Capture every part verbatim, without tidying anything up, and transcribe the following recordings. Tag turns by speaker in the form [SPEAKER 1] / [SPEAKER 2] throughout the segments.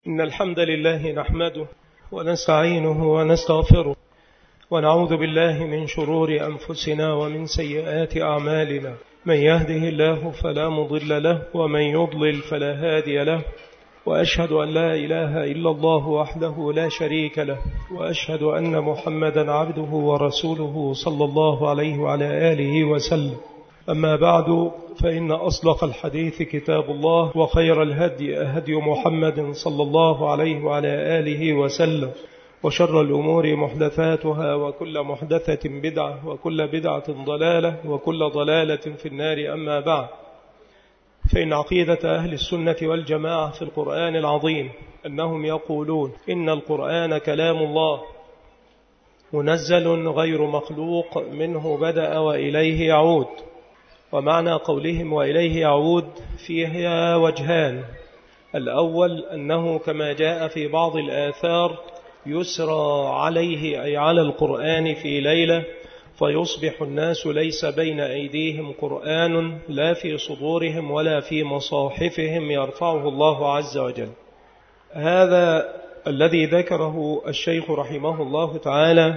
[SPEAKER 1] إن الحمد لله نحمده ونستعينه ونستغفره ونعوذ بالله من شرور أنفسنا ومن سيئات أعمالنا. من يهده الله فلا مضل له ومن يضلل فلا هادي له، وأشهد أن لا إله إلا الله وحده لا شريك له، وأشهد أن محمدا عبده ورسوله صلى الله عليه وعلى آله وسلم. أما بعد، فإن أصدق الحديث كتاب الله، وخير الهدي هدي محمد صلى الله عليه وعلى آله وسلم، وشر الأمور محدثاتها، وكل محدثة بدعة، وكل بدعة ضلالة، وكل ضلالة في النار. أما بعد، فإن عقيدة أهل السنة والجماعة في القرآن العظيم أنهم يقولون إن القرآن كلام الله منزل غير مخلوق، منه بدأ وإليه يعود. ومعنى قولهم وإليه يعود فيها وجهان: الأول أنه كما جاء في بعض الآثار يسرى عليه، أي على القرآن، في ليلة فيصبح الناس ليس بين أيديهم قرآن لا في صدورهم ولا في مصاحفهم يرفعه الله عز وجل. هذا الذي ذكره الشيخ رحمه الله تعالى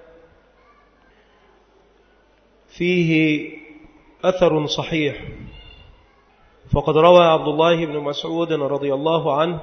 [SPEAKER 1] فيه أثر صحيح، فقد روى عبد الله بن مسعود رضي الله عنه: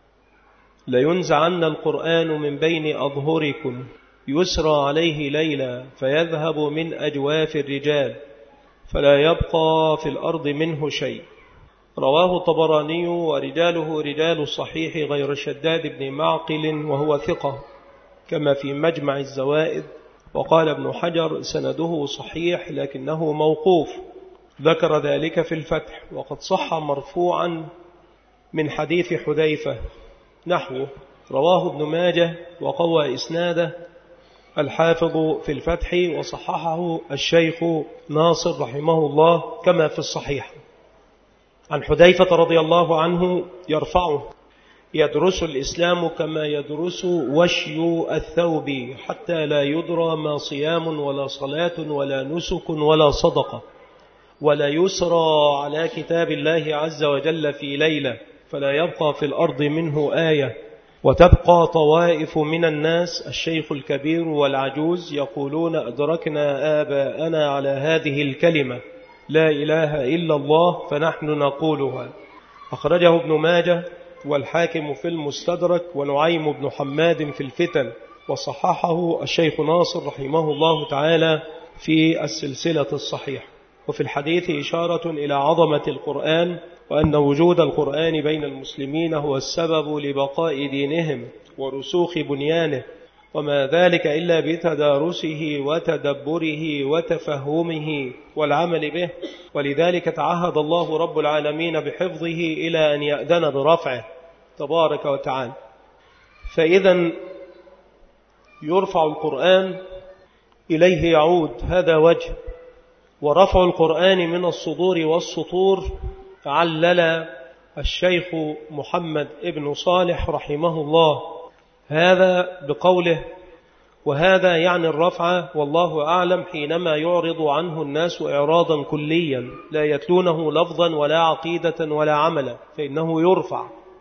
[SPEAKER 1] لينزعن القرآن من بين أظهركم يسرى عليه ليلا فيذهب من أجواف الرجال فلا يبقى في الأرض منه شيء. رواه الطبراني ورجاله رجال الصحيح غير شداد بن معقل وهو ثقة، كما في مجمع الزوائد. وقال ابن حجر: سنده صحيح لكنه موقوف، ذكر ذلك في الفتح. وقد صح مرفوعا من حديث حذيفة نحوه، رواه ابن ماجه وقوى إسناده الحافظ في الفتح، وصححه الشيخ ناصر رحمه الله كما في الصحيح. عن حذيفة رضي الله عنه يرفعه: يدرس الإسلام كما يدرس وشي الثوب، حتى لا يدرى ما صيام ولا صلاة ولا نسك ولا صدقة، ولا يسرى على كتاب الله عز وجل في ليلة فلا يبقى في الأرض منه آية، وتبقى طوائف من الناس الشيخ الكبير والعجوز يقولون: أدركنا آباءنا على هذه الكلمة لا إله إلا الله فنحن نقولها. أخرجه ابن ماجه والحاكم في المستدرك ونعيم بن حماد في الفتن، وصححه الشيخ ناصر رحمه الله تعالى في السلسلة الصحيحة. وفي الحديث إشارة إلى عظمة القرآن، وأن وجود القرآن بين المسلمين هو السبب لبقاء دينهم ورسوخ بنيانه، وما ذلك إلا بتدارسه وتدبره وتفهمه والعمل به. ولذلك تعهد الله رب العالمين بحفظه إلى أن يأذن برفعه تبارك وتعالى. فإذا يرفع القرآن إليه يعود، هذا وجه. ورفع القرآن من الصدور والسطور علل الشيخ محمد ابن صالح رحمه الله هذا بقوله: وهذا يعني الرفع والله أعلم حينما يعرض عنه الناس إعراضا كليا لا يتلونه لفظا ولا عقيدة ولا عملا، فإنه يرفع،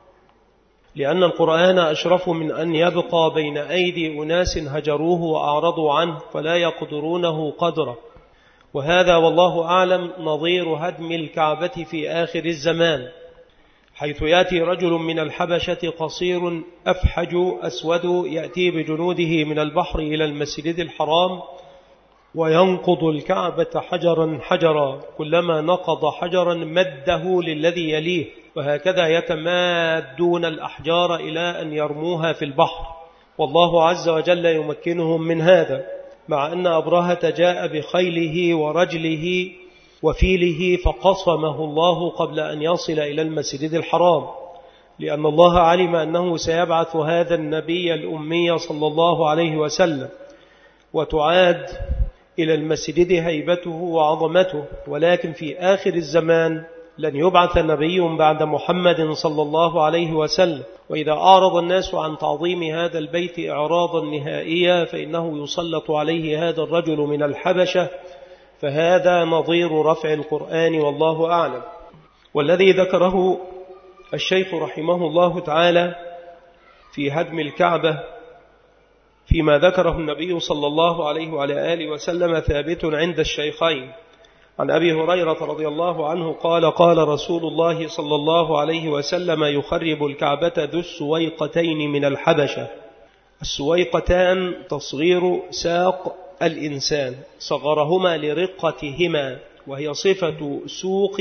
[SPEAKER 1] لأن القرآن أشرف من أن يبقى بين أيدي أناس هجروه وأعرضوا عنه فلا يقدرونه قدره. وهذا والله أعلم نظير هدم الكعبة في آخر الزمان، حيث يأتي رجل من الحبشة قصير أفحج أسود يأتي بجنوده من البحر إلى المسجد الحرام وينقض الكعبة حجرا حجرا، كلما نقض حجرا مده للذي يليه، وهكذا يتمادون الأحجار إلى أن يرموها في البحر، والله عز وجل يمكنهم من هذا، مع أن أبرهة جاء بخيله ورجله وفيله فقصمه الله قبل أن يصل إلى المسجد الحرام، لأن الله علم أنه سيبعث هذا النبي الأمي صلى الله عليه وسلم، وتعاد إلى المسجد هيبته وعظمته. ولكن في آخر الزمان لن يبعث نبي بعد محمد صلى الله عليه وسلم، وإذا أعرض الناس عن تعظيم هذا البيت إعراضا نهائيا فإنه يسلط عليه هذا الرجل من الحبشة، فهذا نظير رفع القرآن والله أعلم. والذي ذكره الشيخ رحمه الله تعالى في هدم الكعبة فيما ذكره النبي صلى الله عليه وعلى آله وسلم ثابت عند الشيخين عن أبي هريرة رضي الله عنه قال قال رسول الله صلى الله عليه وسلم يخرب الكعبة ذو السويقتين من الحبشة. السويقتان تصغير ساق الإنسان، صغرهما لرقتهما، وهي صفة سوق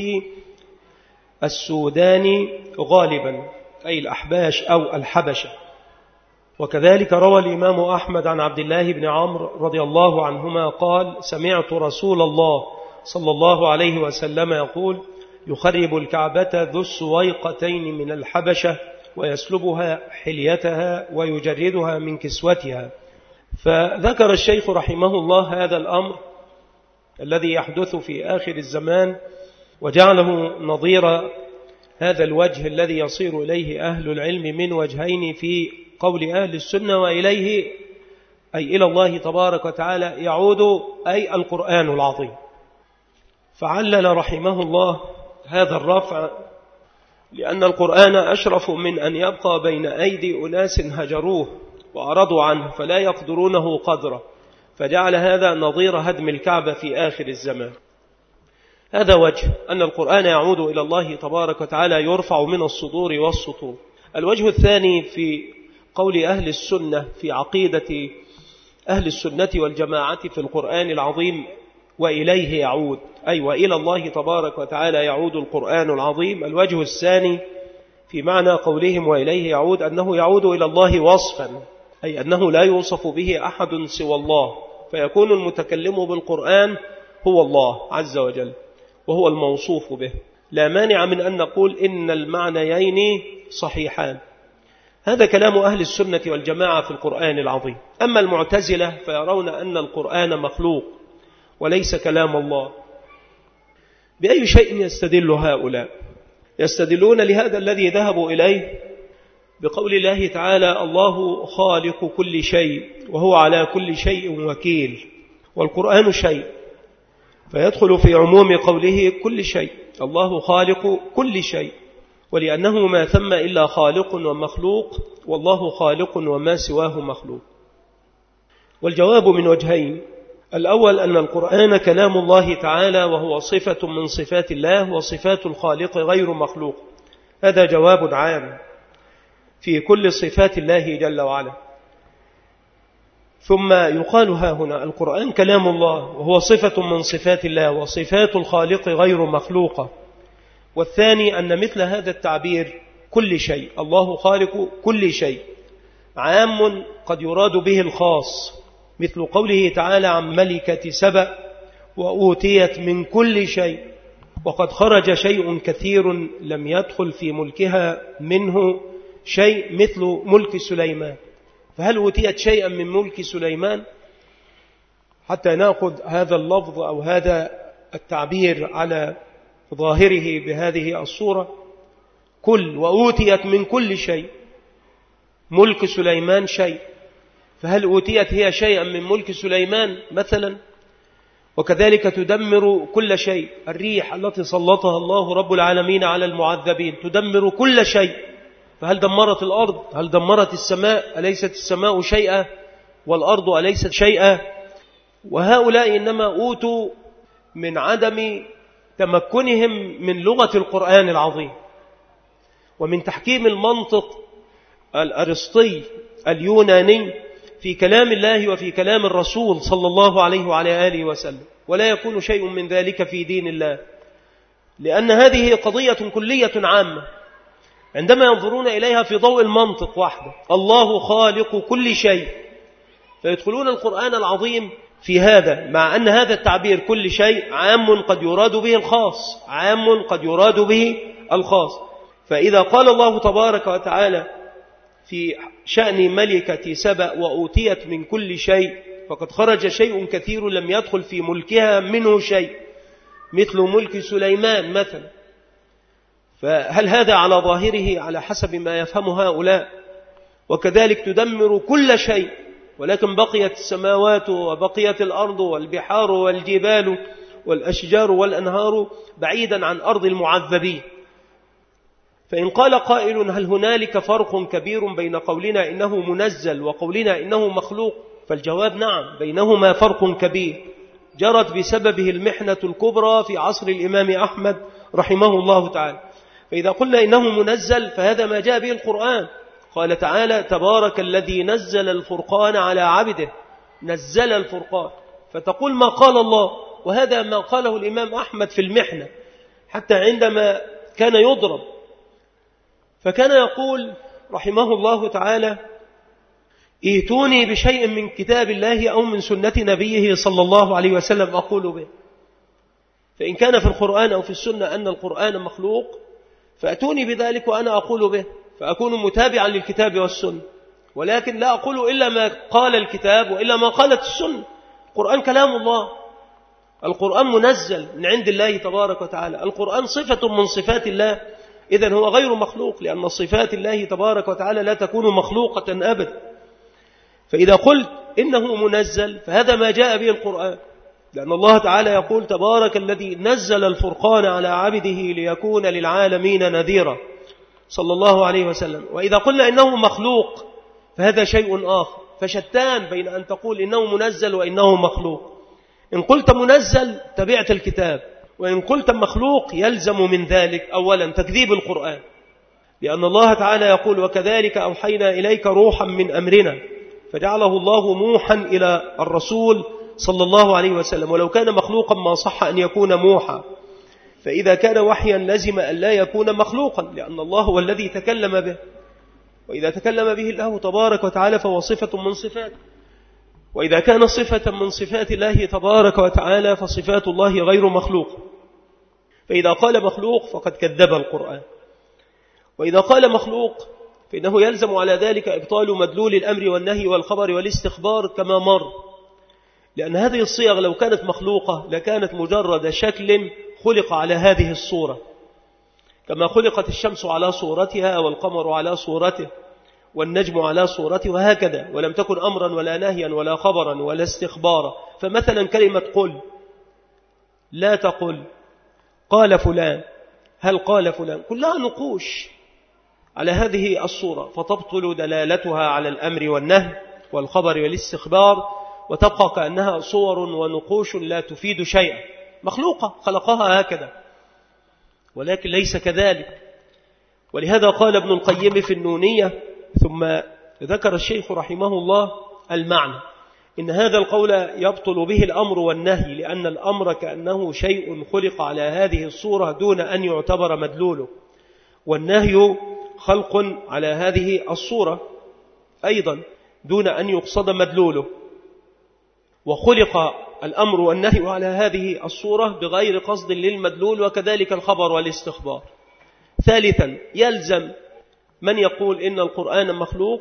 [SPEAKER 1] السودان غالبا أي الأحباش أو الحبشة. وكذلك روى الإمام أحمد عن عبد الله بن عمرو رضي الله عنهما قال سمعت رسول الله صلى الله عليه وسلم يقول يخرب الكعبة ذو السويقتين من الحبشة ويسلبها حليتها ويجردها من كسوتها. فذكر الشيخ رحمه الله هذا الأمر الذي يحدث في آخر الزمان وجعله نظير هذا الوجه الذي يصير إليه أهل العلم من وجهين في قول أهل السنة، وإليه أي إلى الله تبارك وتعالى يعود أي القرآن العظيم. فعلل رحمه الله هذا الرفع لأن القرآن أشرف من أن يبقى بين أيدي أناس هجروه وأعرضوا عنه فلا يقدرونه قدره، فجعل هذا نظير هدم الكعبة في آخر الزمان. هذا وجه أن القرآن يعود إلى الله تبارك وتعالى يرفع من الصدور والسطور. الوجه الثاني في قول أهل السنة في عقيدة أهل السنة والجماعة في القرآن العظيم وإليه يعود، أي وإلى الله تبارك وتعالى يعود القرآن العظيم. الوجه الثاني في معنى قولهم وإليه يعود أنه يعود إلى الله وصفا، أي أنه لا يوصف به أحد سوى الله، فيكون المتكلم بالقرآن هو الله عز وجل وهو الموصوف به. لا مانع من أن نقول إن المعنيين صحيحان. هذا كلام أهل السنة والجماعة في القرآن العظيم. أما المعتزلة فيرون أن القرآن مخلوق وليس كلام الله. بأي شيء يستدل هؤلاء؟ يستدلون لهذا الذي ذهبوا إليه بقول الله تعالى الله خالق كل شيء وهو على كل شيء وكيل، والقرآن شيء فيدخل في عموم قوله كل شيء، الله خالق كل شيء، ولأنه ما ثم إلا خالق ومخلوق، والله خالق وما سواه مخلوق. والجواب من وجهين: الأول أن القرآن كلام الله تعالى وهو صفة من صفات الله، وصفات الخالق غير مخلوق. هذا جواب عام في كل صفات الله جل وعلا. ثم يقال ها هنا القرآن كلام الله وهو صفة من صفات الله، وصفات الخالق غير مخلوقة. والثاني أن مثل هذا التعبير كل شيء، الله خالق كل شيء، عام قد يراد به الخاص، مثل قوله تعالى عن ملكة سبأ وأوتيت من كل شيء، وقد خرج شيء كثير لم يدخل في ملكها منه شيء، مثل ملك سليمان. فهل أوتيت شيئا من ملك سليمان؟ حتى نأخذ هذا اللفظ أو هذا التعبير على ظاهره بهذه الصورة، كل وأوتيت من كل شيء، ملك سليمان شيء، فهل أوتيت هي شيئا من ملك سليمان مثلا؟ وكذلك تدمر كل شيء، الريح التي سلطها الله رب العالمين على المعذبين تدمر كل شيء، فهل دمرت الأرض؟ هل دمرت السماء؟ أليست السماء شيئا والأرض أليست شيئا؟ وهؤلاء إنما أوتوا من عدم تمكنهم من لغة القرآن العظيم ومن تحكيم المنطق الأرسطي اليوناني في كلام الله وفي كلام الرسول صلى الله عليه وعلى آله وسلم، ولا يكون شيء من ذلك في دين الله، لأن هذه قضية كلية عامة عندما ينظرون إليها في ضوء المنطق وحده. الله خالق كل شيء، فيدخلون القرآن العظيم في هذا، مع أن هذا التعبير كل شيء عام قد يراد به الخاص، عام قد يراد به الخاص. فإذا قال الله تبارك وتعالى في شأن ملكة سبأ وأوتيت من كل شيء، فقد خرج شيء كثير لم يدخل في ملكها منه شيء، مثل ملك سليمان مثلا. فهل هذا على ظاهره على حسب ما يفهم هؤلاء؟ وكذلك تدمر كل شيء، ولكن بقيت السماوات وبقيت الأرض والبحار والجبال والأشجار والأنهار بعيدا عن أرض المعذبين. فإن قال قائل هل هنالك فرق كبير بين قولنا إنه منزل وقولنا إنه مخلوق؟ فالجواب نعم، بينهما فرق كبير جرت بسببه المحنة الكبرى في عصر الإمام أحمد رحمه الله تعالى. فإذا قلنا إنه منزل فهذا ما جاء به القرآن. قال تعالى تبارك الذي نزل الفرقان على عبده، نزل الفرقان، فتقول ما قال الله، وهذا ما قاله الإمام أحمد في المحنة حتى عندما كان يضرب، فكان يقول رحمه الله تعالى ائتوني بشيء من كتاب الله أو من سنة نبيه صلى الله عليه وسلم أقول به، فإن كان في القرآن أو في السنة أن القرآن مخلوق فأتوني بذلك وأنا أقول به، فأكون متابعا للكتاب والسنة، ولكن لا أقول إلا ما قال الكتاب وإلا ما قالت السنة. القرآن كلام الله، القرآن منزل من عند الله تبارك وتعالى، القرآن صفة من صفات الله، إذن هو غير مخلوق، لأن صفات الله تبارك وتعالى لا تكون مخلوقة أبدا. فإذا قلت إنه منزل فهذا ما جاء به القرآن، لأن الله تعالى يقول تبارك الذي نزل الفرقان على عبده ليكون للعالمين نذيرا صلى الله عليه وسلم. وإذا قلنا إنه مخلوق فهذا شيء آخر، فشتان بين أن تقول إنه منزل وإنه مخلوق. إن قلت منزل تبعت الكتاب، وإن قلت مخلوق يلزم من ذلك أولا تكذيب القرآن، لأن الله تعالى يقول وكذلك أوحينا إليك روحا من أمرنا، فجعله الله موحا إلى الرسول صلى الله عليه وسلم، ولو كان مخلوقا ما صح أن يكون موحا، فإذا كان وحيا لزم أن لا يكون مخلوقا، لأن الله هو الذي تكلم به، وإذا تكلم به الله تبارك وتعالى فهو صفة من صفاته، وإذا كان صفة من صفات الله تبارك وتعالى فصفات الله غير مخلوق. فإذا قال مخلوق فقد كذب القرآن، وإذا قال مخلوق فإنه يلزم على ذلك إبطال مدلول الأمر والنهي والخبر والاستخبار كما مر، لأن هذه الصيغ لو كانت مخلوقة لكانت مجرد شكل خلق على هذه الصورة، كما خلقت الشمس على صورتها والقمر على صورته والنجم على صورته وهكذا، ولم تكن أمرا ولا نهيا ولا خبرا ولا استخبارا. فمثلا كلمة قل، لا تقل، قال فلان، هل قال فلان، كلها نقوش على هذه الصورة، فتبطل دلالتها على الأمر والنهي والخبر والاستخبار، وتبقى كأنها صور ونقوش لا تفيد شيئا، مخلوقة خلقها هكذا، ولكن ليس كذلك. ولهذا قال ابن القيم في النونية ثم ذكر الشيخ رحمه الله المعنى، إن هذا القول يبطل به الأمر والنهي، لأن الأمر كأنه شيء خلق على هذه الصورة دون أن يعتبر مدلوله، والنهي خلق على هذه الصورة أيضا دون أن يقصد مدلوله، وخلق الأمر والنهي على هذه الصورة بغير قصد للمدلول، وكذلك الخبر والاستخبار. ثالثا يلزم من يقول إن القرآن مخلوق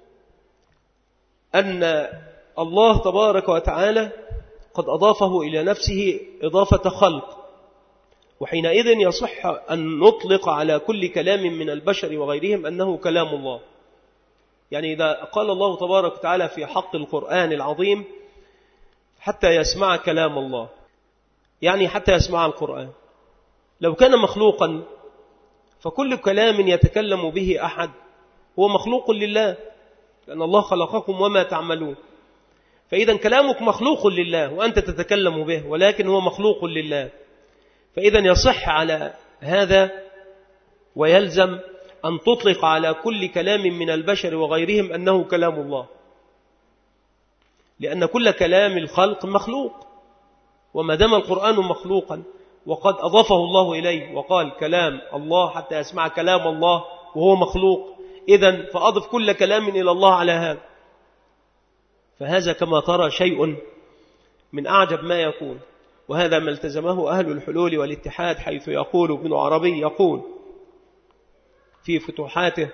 [SPEAKER 1] أن الله تبارك وتعالى قد أضافه إلى نفسه إضافة خلق، وحينئذ يصح أن نطلق على كل كلام من البشر وغيرهم أنه كلام الله. يعني إذا قال الله تبارك وتعالى في حق القرآن العظيم حتى يسمع كلام الله، يعني حتى يسمع القرآن، لو كان مخلوقا فكل كلام يتكلم به أحد هو مخلوق لله، لأن الله خلقكم وما تعملون، فإذا كلامك مخلوق لله وأنت تتكلم به، ولكن هو مخلوق لله، فإذا يصح على هذا ويلزم أن تطلق على كل كلام من البشر وغيرهم أنه كلام الله، لأن كل كلام الخلق مخلوق، وما دام القرآن مخلوقا وقد أضافه الله إليه وقال كلام الله حتى يسمع كلام الله وهو مخلوق، إذن فأضف كل كلام إلى الله على هذا، فهذا كما ترى شيء من أعجب ما يكون. وهذا ما التزمه أهل الحلول والاتحاد، حيث يقول ابن عربي يقول في فتوحاته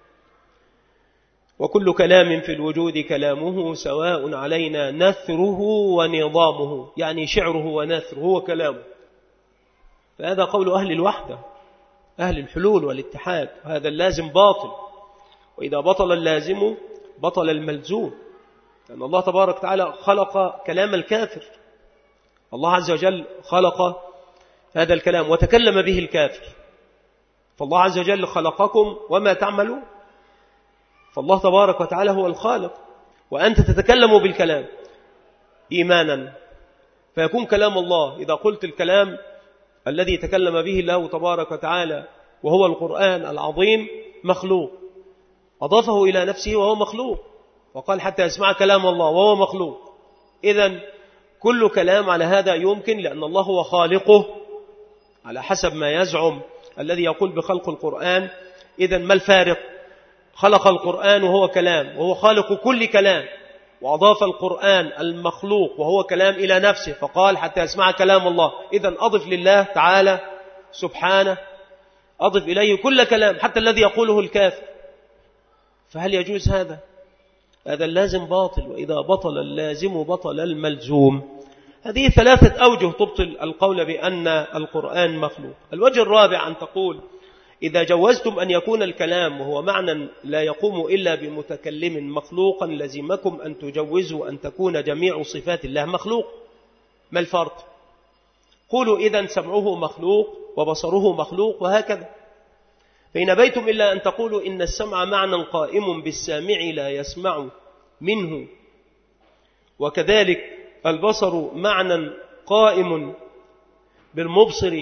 [SPEAKER 1] وكل كلام في الوجود كلامه سواء علينا نثره ونظامه، يعني شعره ونثره هو كلامه. فهذا قول أهل الوحدة أهل الحلول والاتحاد، هذا اللازم باطل، وإذا بطل اللازم بطل الملزوم، لأن الله تبارك وتعالى خلق كلام الكافر، الله عز وجل خلق هذا الكلام وتكلم به الكافر، فالله عز وجل خلقكم وما تعملون، فالله تبارك وتعالى هو الخالق، وأنت تتكلم بالكلام إيمانا، فيكون كلام الله. إذا قلت الكلام الذي تكلم به الله تبارك وتعالى وهو القرآن العظيم مخلوق، أضافه إلى نفسه وهو مخلوق، وقال حتى يسمع كلام الله وهو مخلوق. إذن كل كلام على هذا يمكن، لأن الله هو خالقه على حسب ما يزعم الذي يقول بخلق القرآن. إذن ما الفارق؟ خلق القرآن وهو كلام، وهو خالق كل كلام، وأضاف القرآن المخلوق وهو كلام إلى نفسه، فقال حتى يسمع كلام الله. إذن أضف لله تعالى سبحانه، أضف إليه كل كلام حتى الذي يقوله الكافر. فهل يجوز هذا؟ هذا اللازم باطل، وإذا بطل اللازم بطل الملزوم. هذه ثلاثة أوجه تبطل القول بأن القرآن مخلوق. الوجه الرابع أن تقول إذا جوزتم أن يكون الكلام وهو معنى لا يقوم إلا بمتكلم مخلوقا، لزمكم أن تجوزوا أن تكون جميع صفات الله مخلوق. ما الفرق؟ قولوا إذن سمعه مخلوق وبصره مخلوق وهكذا. فإن أبيتم إلا أن تقولوا إن السمع معنى قائم بالسامع لا يسمع منه، وكذلك البصر معنى قائم بالمبصر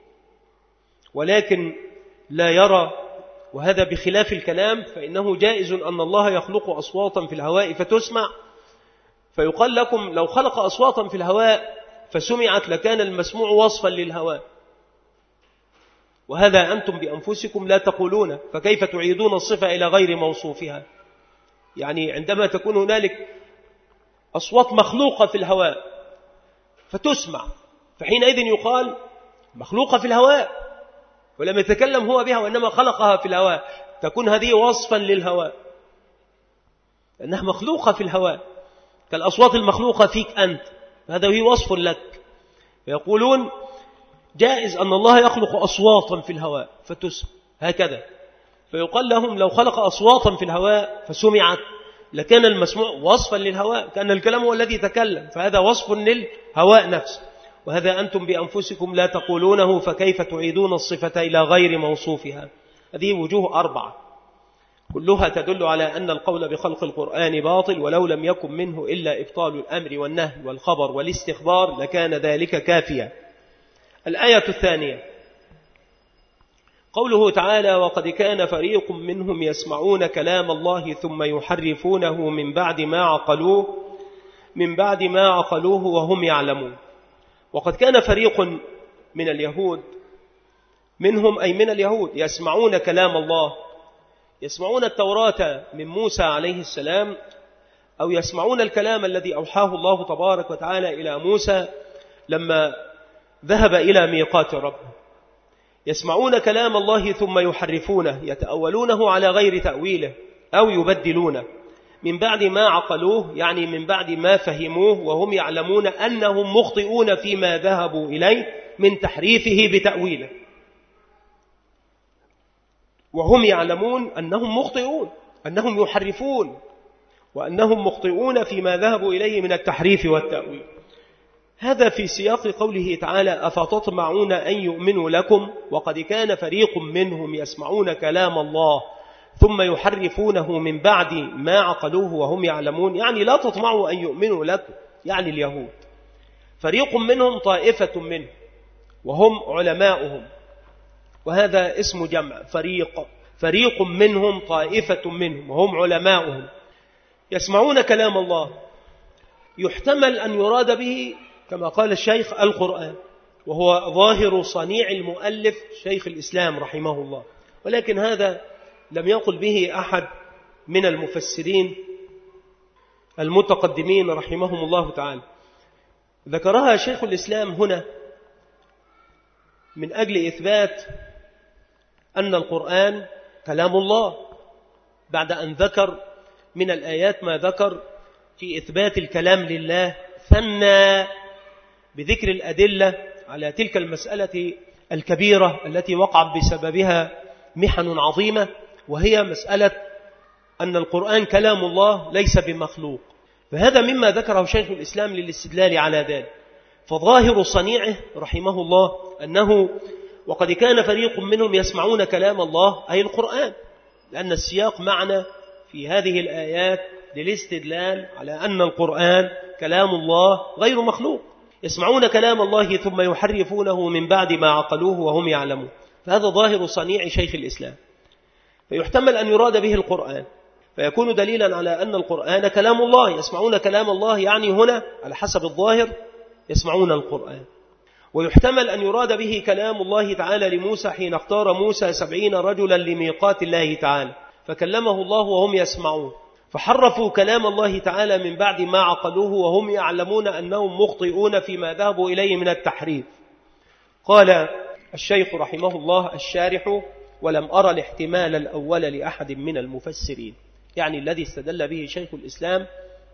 [SPEAKER 1] ولكن لا يرى، وهذا بخلاف الكلام، فإنه جائز أن الله يخلق أصواتا في الهواء فتسمع، فيقال لكم لو خلق أصواتا في الهواء فسمعت لكان المسموع وصفا للهواء، وهذا أنتم بأنفسكم لا تقولون، فكيف تعيدون الصفة إلى غير موصوفها؟ يعني عندما تكون هنالك أصوات مخلوقة في الهواء فتسمع، فحينئذ يقال مخلوقة في الهواء ولم يتكلم هو بها، وإنما خلقها في الهواء، تكون هذه وصفا للهواء لأنها مخلوقة في الهواء كالأصوات المخلوقة فيك أنت، هذا هو وصف لك. فيقولون جائز أن الله يخلق أصواتا في الهواء فتسمع هكذا، فيقال لهم لو خلق أصواتا في الهواء فسمعت لكان المسموع وصفا للهواء، كأن الكلام هو الذي تكلم، فهذا وصف للهواء نفسه، وهذا أنتم بأنفسكم لا تقولونه، فكيف تعيدون الصفة إلى غير موصوفها؟ هذه وجوه أربعة كلها تدل على أن القول بخلق القرآن باطل، ولو لم يكن منه إلا إبطال الأمر والنهي والخبر والاستخبار لكان ذلك كافيا. الآية الثانية قوله تعالى وقد كان فريق منهم يسمعون كلام الله ثم يحرفونه من بعد ما عقلوه من بعد ما عقلوه وهم يعلمون. وقد كان فريق من اليهود منهم أي من اليهود يسمعون كلام الله، يسمعون التوراة من موسى عليه السلام، أو يسمعون الكلام الذي أوحاه الله تبارك وتعالى إلى موسى لما ذهب إلى ميقات ربه، يسمعون كلام الله ثم يحرفونه يتأولونه على غير تأويله أو يبدلونه من بعد ما عقلوه، يعني من بعد ما فهموه وهم يعلمون أنهم مخطئون فيما ذهبوا إليه من تحريفه بتأويله، وهم يعلمون أنهم مخطئون أنهم يحرفون وأنهم مخطئون فيما ذهبوا إليه من التحريف والتأويل. هذا في سياق قوله تعالى أفتطمعون أن يؤمنوا لكم وقد كان فريق منهم يسمعون كلام الله ثم يحرفونه من بعد ما عقلوه وهم يعلمون، يعني لا تطمعوا أن يؤمنوا لكم، يعني اليهود فريق منهم طائفة منهم وهم علماؤهم، وهذا اسم جمع فريق، فريق منهم طائفة منهم وهم علماؤهم يسمعون كلام الله. يحتمل أن يراد به كما قال الشيخ القرآن، وهو ظاهر صنيع المؤلف شيخ الإسلام رحمه الله، ولكن هذا لم يقل به أحد من المفسرين المتقدمين رحمهم الله تعالى. ذكرها شيخ الإسلام هنا من أجل إثبات أن القرآن كلام الله، بعد أن ذكر من الآيات ما ذكر في إثبات الكلام لله، ثنى بذكر الأدلة على تلك المسألة الكبيرة التي وقع بسببها محن عظيمة، وهي مسألة أن القرآن كلام الله ليس بمخلوق. فهذا مما ذكره شيخ الإسلام للاستدلال على ذلك. فظاهر صنيعه رحمه الله أنه وقد كان فريق منهم يسمعون كلام الله أي القرآن، لأن السياق معنا في هذه الآيات للاستدلال على أن القرآن كلام الله غير مخلوق. يسمعون كلام الله ثم يحرفونه من بعد ما عقلوه وهم يعلمون، فهذا ظاهر صنيع شيخ الإسلام، فيحتمل أن يراد به القرآن، فيكون دليلا على أن القرآن كلام الله. يسمعون كلام الله يعني هنا على حسب الظاهر يسمعون القرآن. ويحتمل أن يراد به كلام الله تعالى لموسى حين اختار موسى سبعين رجلا لميقات الله تعالى، فكلمه الله وهم يسمعون، فحرفوا كلام الله تعالى من بعد ما عقلوه وهم يعلمون أنهم مخطئون فيما ذهبوا إليه من التحريف. قال الشيخ رحمه الله الشارح: ولم أرى الاحتمال الأول لأحد من المفسرين، يعني الذي استدل به شيخ الإسلام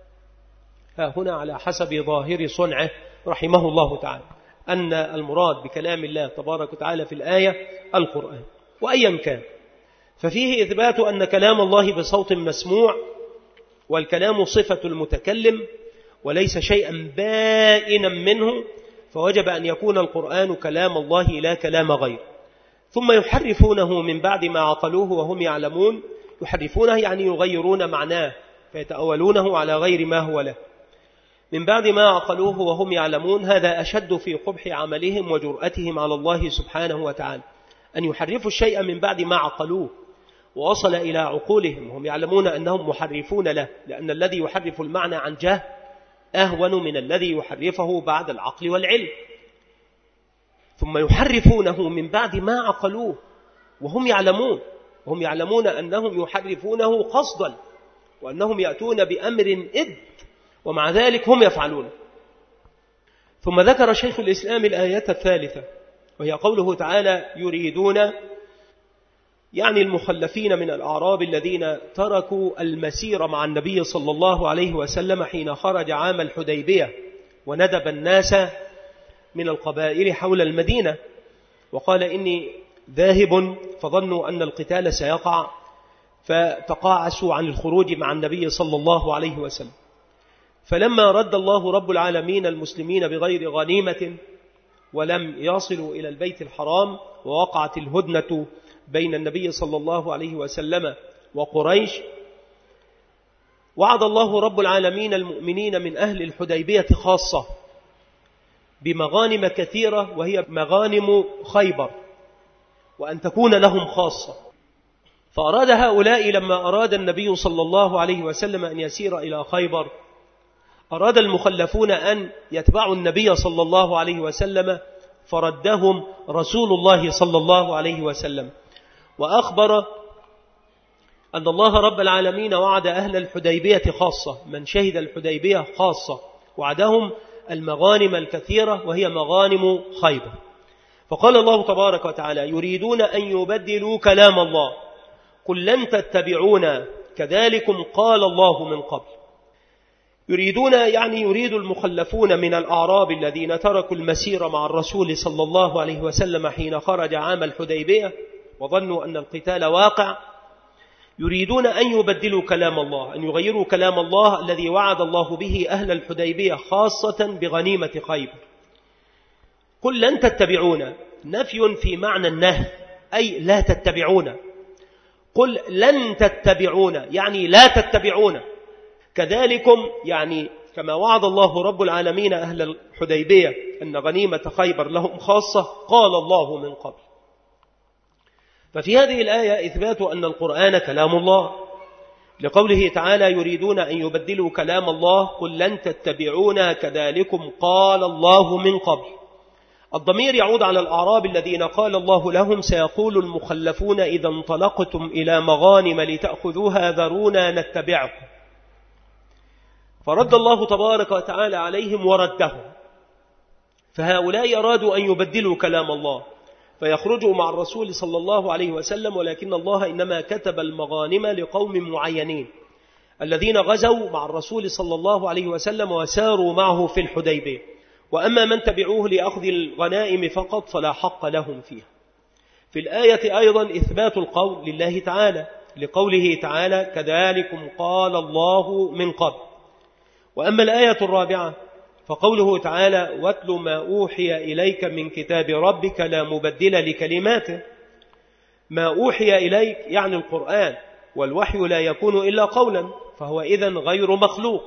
[SPEAKER 1] ها هنا على حسب ظاهر صنعه رحمه الله تعالى، أن المراد بكلام الله تبارك وتعالى في الآية القرآن. وأيا كان ففيه إثبات أن كلام الله بصوت مسموع، والكلام صفة المتكلم وليس شيئا بائنا منه، فوجب أن يكون القرآن كلام الله لا كلام غير. ثم يحرفونه من بعد ما عقلوه وهم يعلمون، يحرفونه يعني يغيرون معناه فيتأولونه على غير ما هو له. من بعد ما عقلوه وهم يعلمون، هذا أشد في قبح عملهم وجرأتهم على الله سبحانه وتعالى، أن يحرفوا الشيء من بعد ما عقلوه ووصل إلى عقولهم وهم يعلمون أنهم محرفون له، لأن الذي يحرف المعنى عن جهل أهون من الذي يحرفه بعد العقل والعلم. ثم يحرفونه من بعد ما عقلوه وهم يعلمون، وهم يعلمون أنهم يحرفونه قصدا وأنهم يأتون بأمر إذ ومع ذلك هم يفعلون. ثم ذكر شيخ الإسلام الآية الثالثة، وهي قوله تعالى: يريدون، يعني المخلفين من الأعراب الذين تركوا المسير مع النبي صلى الله عليه وسلم حين خرج عام الحديبية وندب الناس من القبائل حول المدينة، وقال إني ذاهب، فظنوا أن القتال سيقع فتقاعسوا عن الخروج مع النبي صلى الله عليه وسلم. فلما رد الله رب العالمين المسلمين بغير غنيمة ولم يصلوا إلى البيت الحرام، ووقعت الهدنة بين النبي صلى الله عليه وسلم وقريش، وعد الله رب العالمين المؤمنين من أهل الحديبية خاصة بمغانم كثيرة، وهي مغانم خيبر، وأن تكون لهم خاصة. فأراد هؤلاء لما أراد النبي صلى الله عليه وسلم أن يسير إلى خيبر، أراد المخلفون أن يتبعوا النبي صلى الله عليه وسلم، فردهم رسول الله صلى الله عليه وسلم وأخبر أن الله رب العالمين وعد أهل الحديبية خاصة، من شهد الحديبية خاصة، وعدهم المغانم الكثيرة وهي مغانم خيبر. فقال الله تبارك وتعالى: يريدون أن يبدلوا كلام الله قل لن تتبعونا كذلكم قال الله من قبل. يريدون يعني يريد المخلفون من الأعراب الذين تركوا المسير مع الرسول صلى الله عليه وسلم حين خرج عام الحديبية وظنوا أن القتال واقع، يريدون أن يبدلوا كلام الله، أن يغيروا كلام الله الذي وعد الله به أهل الحديبية خاصة بغنيمة خيبر. قل لن تتبعونا، نفي في معنى النهي، أي لا تتبعونا. قل لن تتبعونا يعني لا تتبعونا، كذلكم يعني كما وعد الله رب العالمين أهل الحديبية أن غنيمة خيبر لهم خاصة قال الله من قبل. ففي هذه الآية إثبات أن القرآن كلام الله، لقوله تعالى: يريدون أن يبدلوا كلام الله قل لن تتبعونا كذلكم قال الله من قبل. الضمير يعود على الأعراب الذين قال الله لهم: سيقول المخلفون إذا انطلقتم إلى مغانم لتأخذوها ذرونا نتبعكم. فرد الله تبارك وتعالى عليهم وردهم، فهؤلاء أرادوا أن يبدلوا كلام الله فيخرجوا مع الرسول صلى الله عليه وسلم، ولكن الله إنما كتب المغانم لقوم معينين الذين غزوا مع الرسول صلى الله عليه وسلم وساروا معه في الحديبية، وأما من تبعوه لأخذ الغنائم فقط فلا حق لهم فيها. في الآية أيضا إثبات القول لله تعالى، لقوله تعالى: كذلكم قال الله من قبل. وأما الآية الرابعة فقوله تعالى واتل ما أوحي إليك من كتاب ربك لا مبدل لكلماته، ما أوحي إليك يعني القرآن، والوحي لا يكون إلا قولا، فهو إذن غير مخلوق.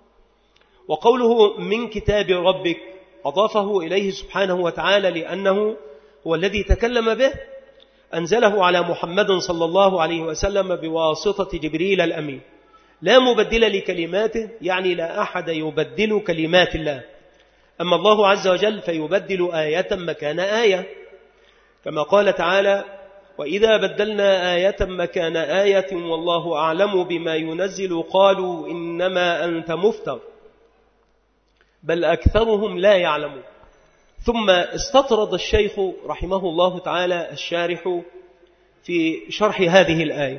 [SPEAKER 1] وقوله من كتاب ربك أضافه إليه سبحانه وتعالى لأنه هو الذي تكلم به، أنزله على محمد صلى الله عليه وسلم بواسطة جبريل الأمين. لا مبدل لكلماته يعني لا أحد يبدل كلمات الله، أما الله عز وجل فيبدل آية مكان آية، كما قال تعالى وإذا بدلنا آية مكان آية والله أعلم بما ينزل قالوا إنما أنت مفتر بل أكثرهم لا يعلمون. ثم استطرد الشيخ رحمه الله تعالى الشارح في شرح هذه الآية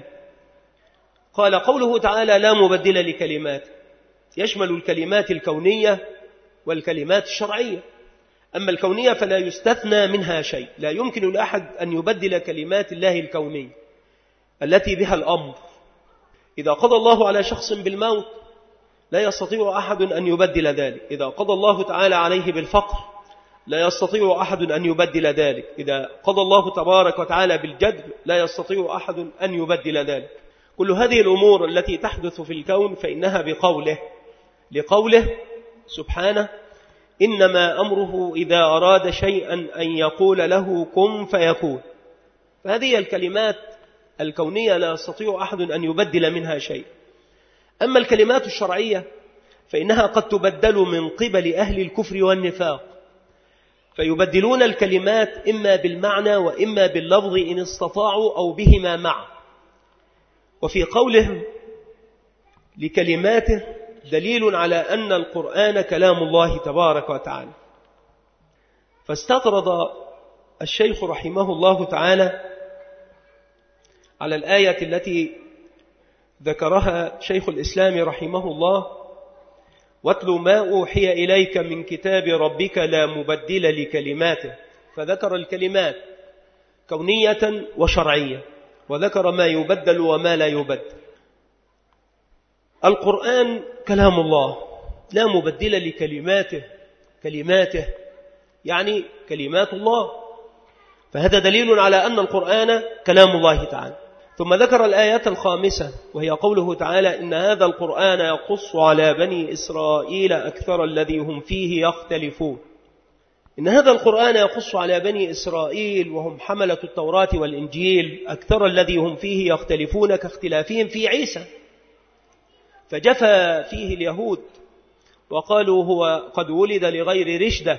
[SPEAKER 1] قال قوله تعالى لا مبدل لكلمات يشمل الكلمات الكونية والكلمات الشرعية. أما الكونية فلا يستثنى منها شيء، لا يمكن لأحد أن يبدل كلمات الله الكونية التي بها الأمر. إذا قضى الله على شخص بالموت لا يستطيع أحد أن يبدل ذلك، إذا قضى الله تعالى عليه بالفقر لا يستطيع أحد أن يبدل ذلك، إذا قضى الله تبارك وتعالى بالجدب لا يستطيع أحد أن يبدل ذلك. كل هذه الأمور التي تحدث في الكون فإنها بقوله، لقوله سبحانه إنما أمره إذا أراد شيئا أن يقول له كن فيكون. فهذه الكلمات الكونية لا يستطيع أحد أن يبدل منها شيء. أما الكلمات الشرعية فإنها قد تبدل من قبل أهل الكفر والنفاق، فيبدلون الكلمات إما بالمعنى وإما باللفظ إن استطاعوا أو بهما معا. وفي قولهم لكلماته دليل على أن القرآن كلام الله تبارك وتعالى. فاستطرد الشيخ رحمه الله تعالى على الآية التي ذكرها شيخ الإسلام رحمه الله واتل ما أوحي إليك من كتاب ربك لا مبدل لكلماته، فذكر الكلمات كونية وشرعية، وذكر ما يبدل وما لا يبدل. القرآن كلام الله لا مبدل لكلماته، كلماته يعني كلمات الله، فهذا دليل على أن القرآن كلام الله تعالى. ثم ذكر الآيات الخامسة وهي قوله تعالى إن هذا القرآن يقص على بني إسرائيل أكثر الذي هم فيه يختلفون. إن هذا القرآن يقص على بني إسرائيل وهم حملة التوراة والإنجيل أكثر الذي هم فيه يختلفون كاختلافهم في عيسى، فجفى فيه اليهود وقالوا هو قد ولد لغير رشدة،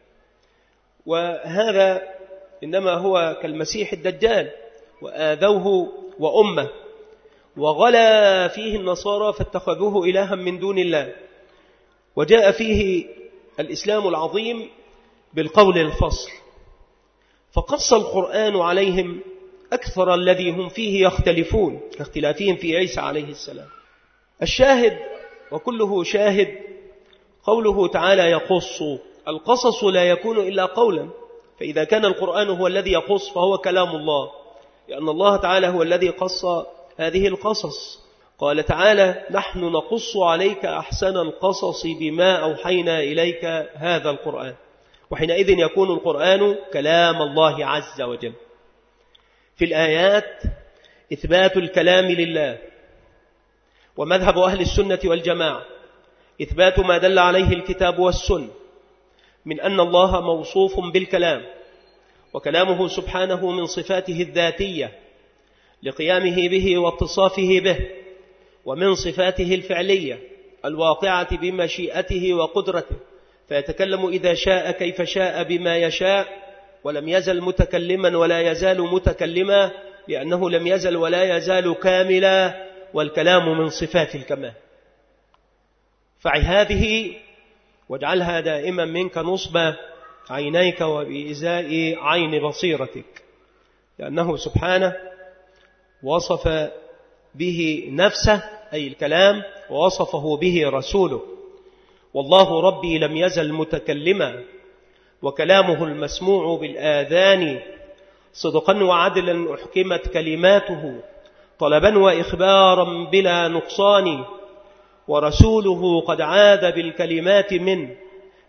[SPEAKER 1] وهذا إنما هو كالمسيح الدجال، وآذوه وأمه. وغلا فيه النصارى فاتخذوه إلها من دون الله. وجاء فيه الإسلام العظيم بالقول الفصل، فقص القرآن عليهم أكثر الذي هم فيه يختلفون كاختلافهم في عيسى عليه السلام. الشاهد وكله شاهد قوله تعالى يقص. القصص لا يكون إلا قولا، فإذا كان القرآن هو الذي يقص فهو كلام الله، لأن الله تعالى هو الذي قص هذه القصص. قال تعالى نحن نقص عليك أحسن القصص بما أوحينا إليك هذا القرآن. وحينئذ يكون القرآن كلام الله عز وجل. في الآيات إثبات الكلام لله، ومذهب أهل السنة والجماعة إثبات ما دل عليه الكتاب والسنة من أن الله موصوف بالكلام، وكلامه سبحانه من صفاته الذاتية لقيامه به واتصافه به، ومن صفاته الفعلية الواقعة بمشيئته وقدرته، فيتكلم إذا شاء كيف شاء بما يشاء، ولم يزل متكلما ولا يزال متكلما، لأنه لم يزل ولا يزال كاملا، والكلام من صفات الكمال. فعي هذه واجعلها دائما منك نصب عينيك وبإزاء عين بصيرتك، لأنه سبحانه وصف به نفسه أي الكلام، ووصفه به رسوله. والله ربي لم يزل متكلما، وكلامه المسموع بالآذان صدقا وعدلا أحكمت كلماته طلبا وإخبارا بلا نقصان، ورسوله قد عاد بالكلمات من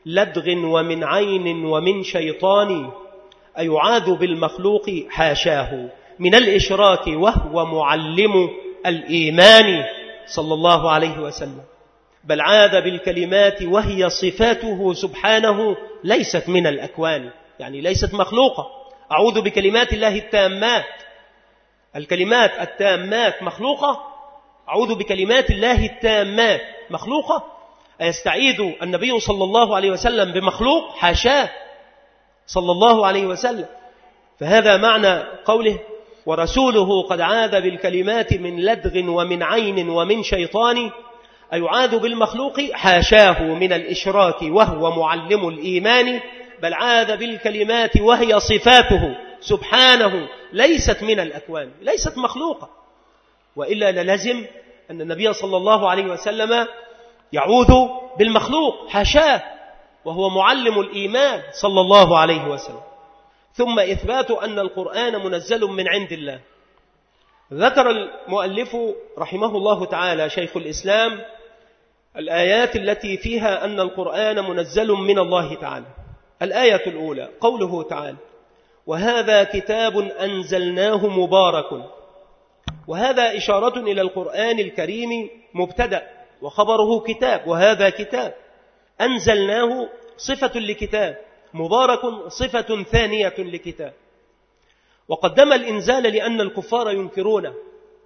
[SPEAKER 1] لدغ ومن عين ومن شيطان أيعاذ بالمخلوق حاشاه من الإشراك وهو معلم الإيمان صلى الله عليه وسلم، بل عاذ بالكلمات وهي صفاته سبحانه ليست من الأكوان، يعني ليست مخلوقة. أعوذ بكلمات الله التامات، الكلمات التامات مخلوقة؟ أعوذ بكلمات الله التامات مخلوقة؟ أيستعيذ النبي صلى الله عليه وسلم بمخلوق؟ حاشاه صلى الله عليه وسلم. فهذا معنى قوله ورسوله قد عاذ بالكلمات من لدغ ومن عين ومن شيطان أيعاذ بالمخلوق حاشاه من الإشراك وهو معلم الإيمان، بل عاذ بالكلمات وهي صفاته سبحانه ليست من الأكوان، ليست مخلوقة، وإلا للزم أن النبي صلى الله عليه وسلم يعوذ بالمخلوق حاشاه وهو معلم الإيمان صلى الله عليه وسلم. ثم إثبات أن القرآن منزل من عند الله. ذكر المؤلف رحمه الله تعالى شيخ الإسلام الآيات التي فيها أن القرآن منزل من الله تعالى. الآية الأولى قوله تعالى وهذا كتاب أنزلناه مبارك، وهذا إشارة إلى القرآن الكريم مبتدأ وخبره كتاب، وهذا كتاب أنزلناه صفة لكتاب، مبارك صفة ثانية لكتاب. وقدم الإنزال لأن الكفار ينكرونه،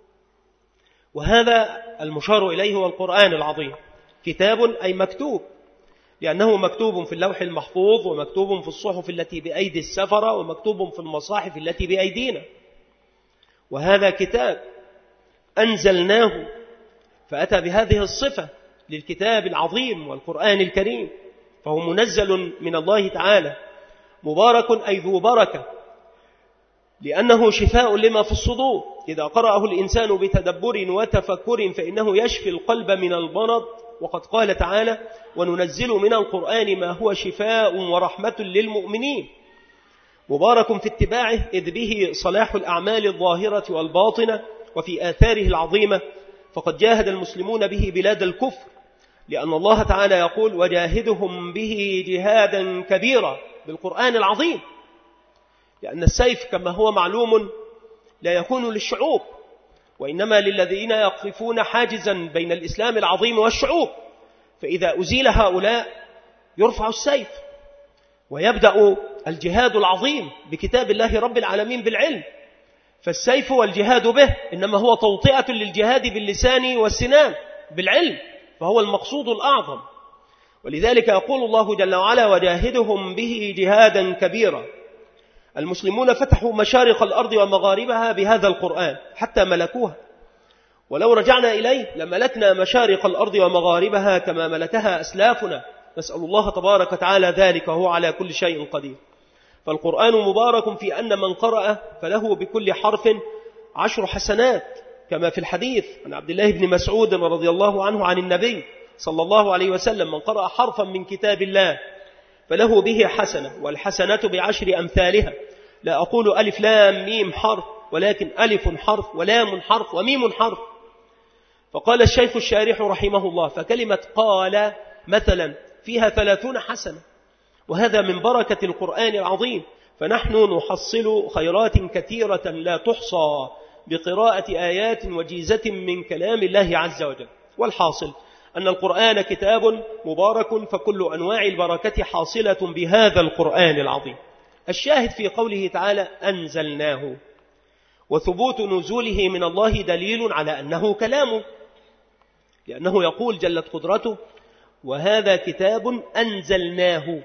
[SPEAKER 1] وهذا المشار إليه هو القرآن العظيم. كتاب أي مكتوب، لأنه مكتوب في اللوح المحفوظ، ومكتوب في الصحف التي بأيدي السفرة، ومكتوب في المصاحف التي بأيدينا. وهذا كتاب أنزلناه، فأتى بهذه الصفة للكتاب العظيم والقرآن الكريم، فهو منزل من الله تعالى. مبارك أي ذو بركة، لأنه شفاء لما في الصدور، إذا قرأه الإنسان بتدبر وتفكر فإنه يشفي القلب من المرض. وقد قال تعالى وننزل من القرآن ما هو شفاء ورحمة للمؤمنين. مبارك في اتباعه، إذ به صلاح الأعمال الظاهرة والباطنة، وفي آثاره العظيمة، فقد جاهد المسلمون به بلاد الكفر، لأن الله تعالى يقول وجاهدهم به جهادا كبيرا بالقرآن العظيم، لأن السيف كما هو معلوم لا يكون للشعوب، وإنما للذين يقفون حاجزا بين الإسلام العظيم والشعوب. فإذا أزيل هؤلاء يرفع السيف ويبدأ الجهاد العظيم بكتاب الله رب العالمين بالعلم. فالسيف والجهاد به إنما هو توطئة للجهاد باللسان والسنان بالعلم، فهو المقصود الأعظم. ولذلك يقول الله جل وعلا وجاهدهم به جهادا كبيرا. المسلمون فتحوا مشارق الأرض ومغاربها بهذا القرآن حتى ملكوها، ولو رجعنا إليه لملكنا مشارق الأرض ومغاربها كما ملكها أسلافنا، نسأل الله تبارك وتعالى ذلك وهو على كل شيء قدير. فالقرآن مبارك في أن من قرأ فله بكل حرف عشر حسنات، كما في الحديث عن عبد الله بن مسعود رضي الله عنه عن النبي صلى الله عليه وسلم من قرأ حرفا من كتاب الله فله به حسنة، والحسنة بعشر أمثالها. لا أقول ألف لام ميم حرف، ولكن ألف حرف ولام حرف وميم حرف. فقال الشيخ الشارح رحمه الله فكلمة قال مثلا فيها ثلاثون حسنة، وهذا من بركة القرآن العظيم. فنحن نحصل خيرات كثيرة لا تحصى بقراءة آيات وجيزة من كلام الله عز وجل. والحاصل أن القرآن كتاب مبارك، فكل أنواع البركة حاصلة بهذا القرآن العظيم. الشاهد في قوله تعالى أنزلناه، وثبوت نزوله من الله دليل على أنه كلامه، لأنه يقول جلت قدرته وهذا كتاب أنزلناه،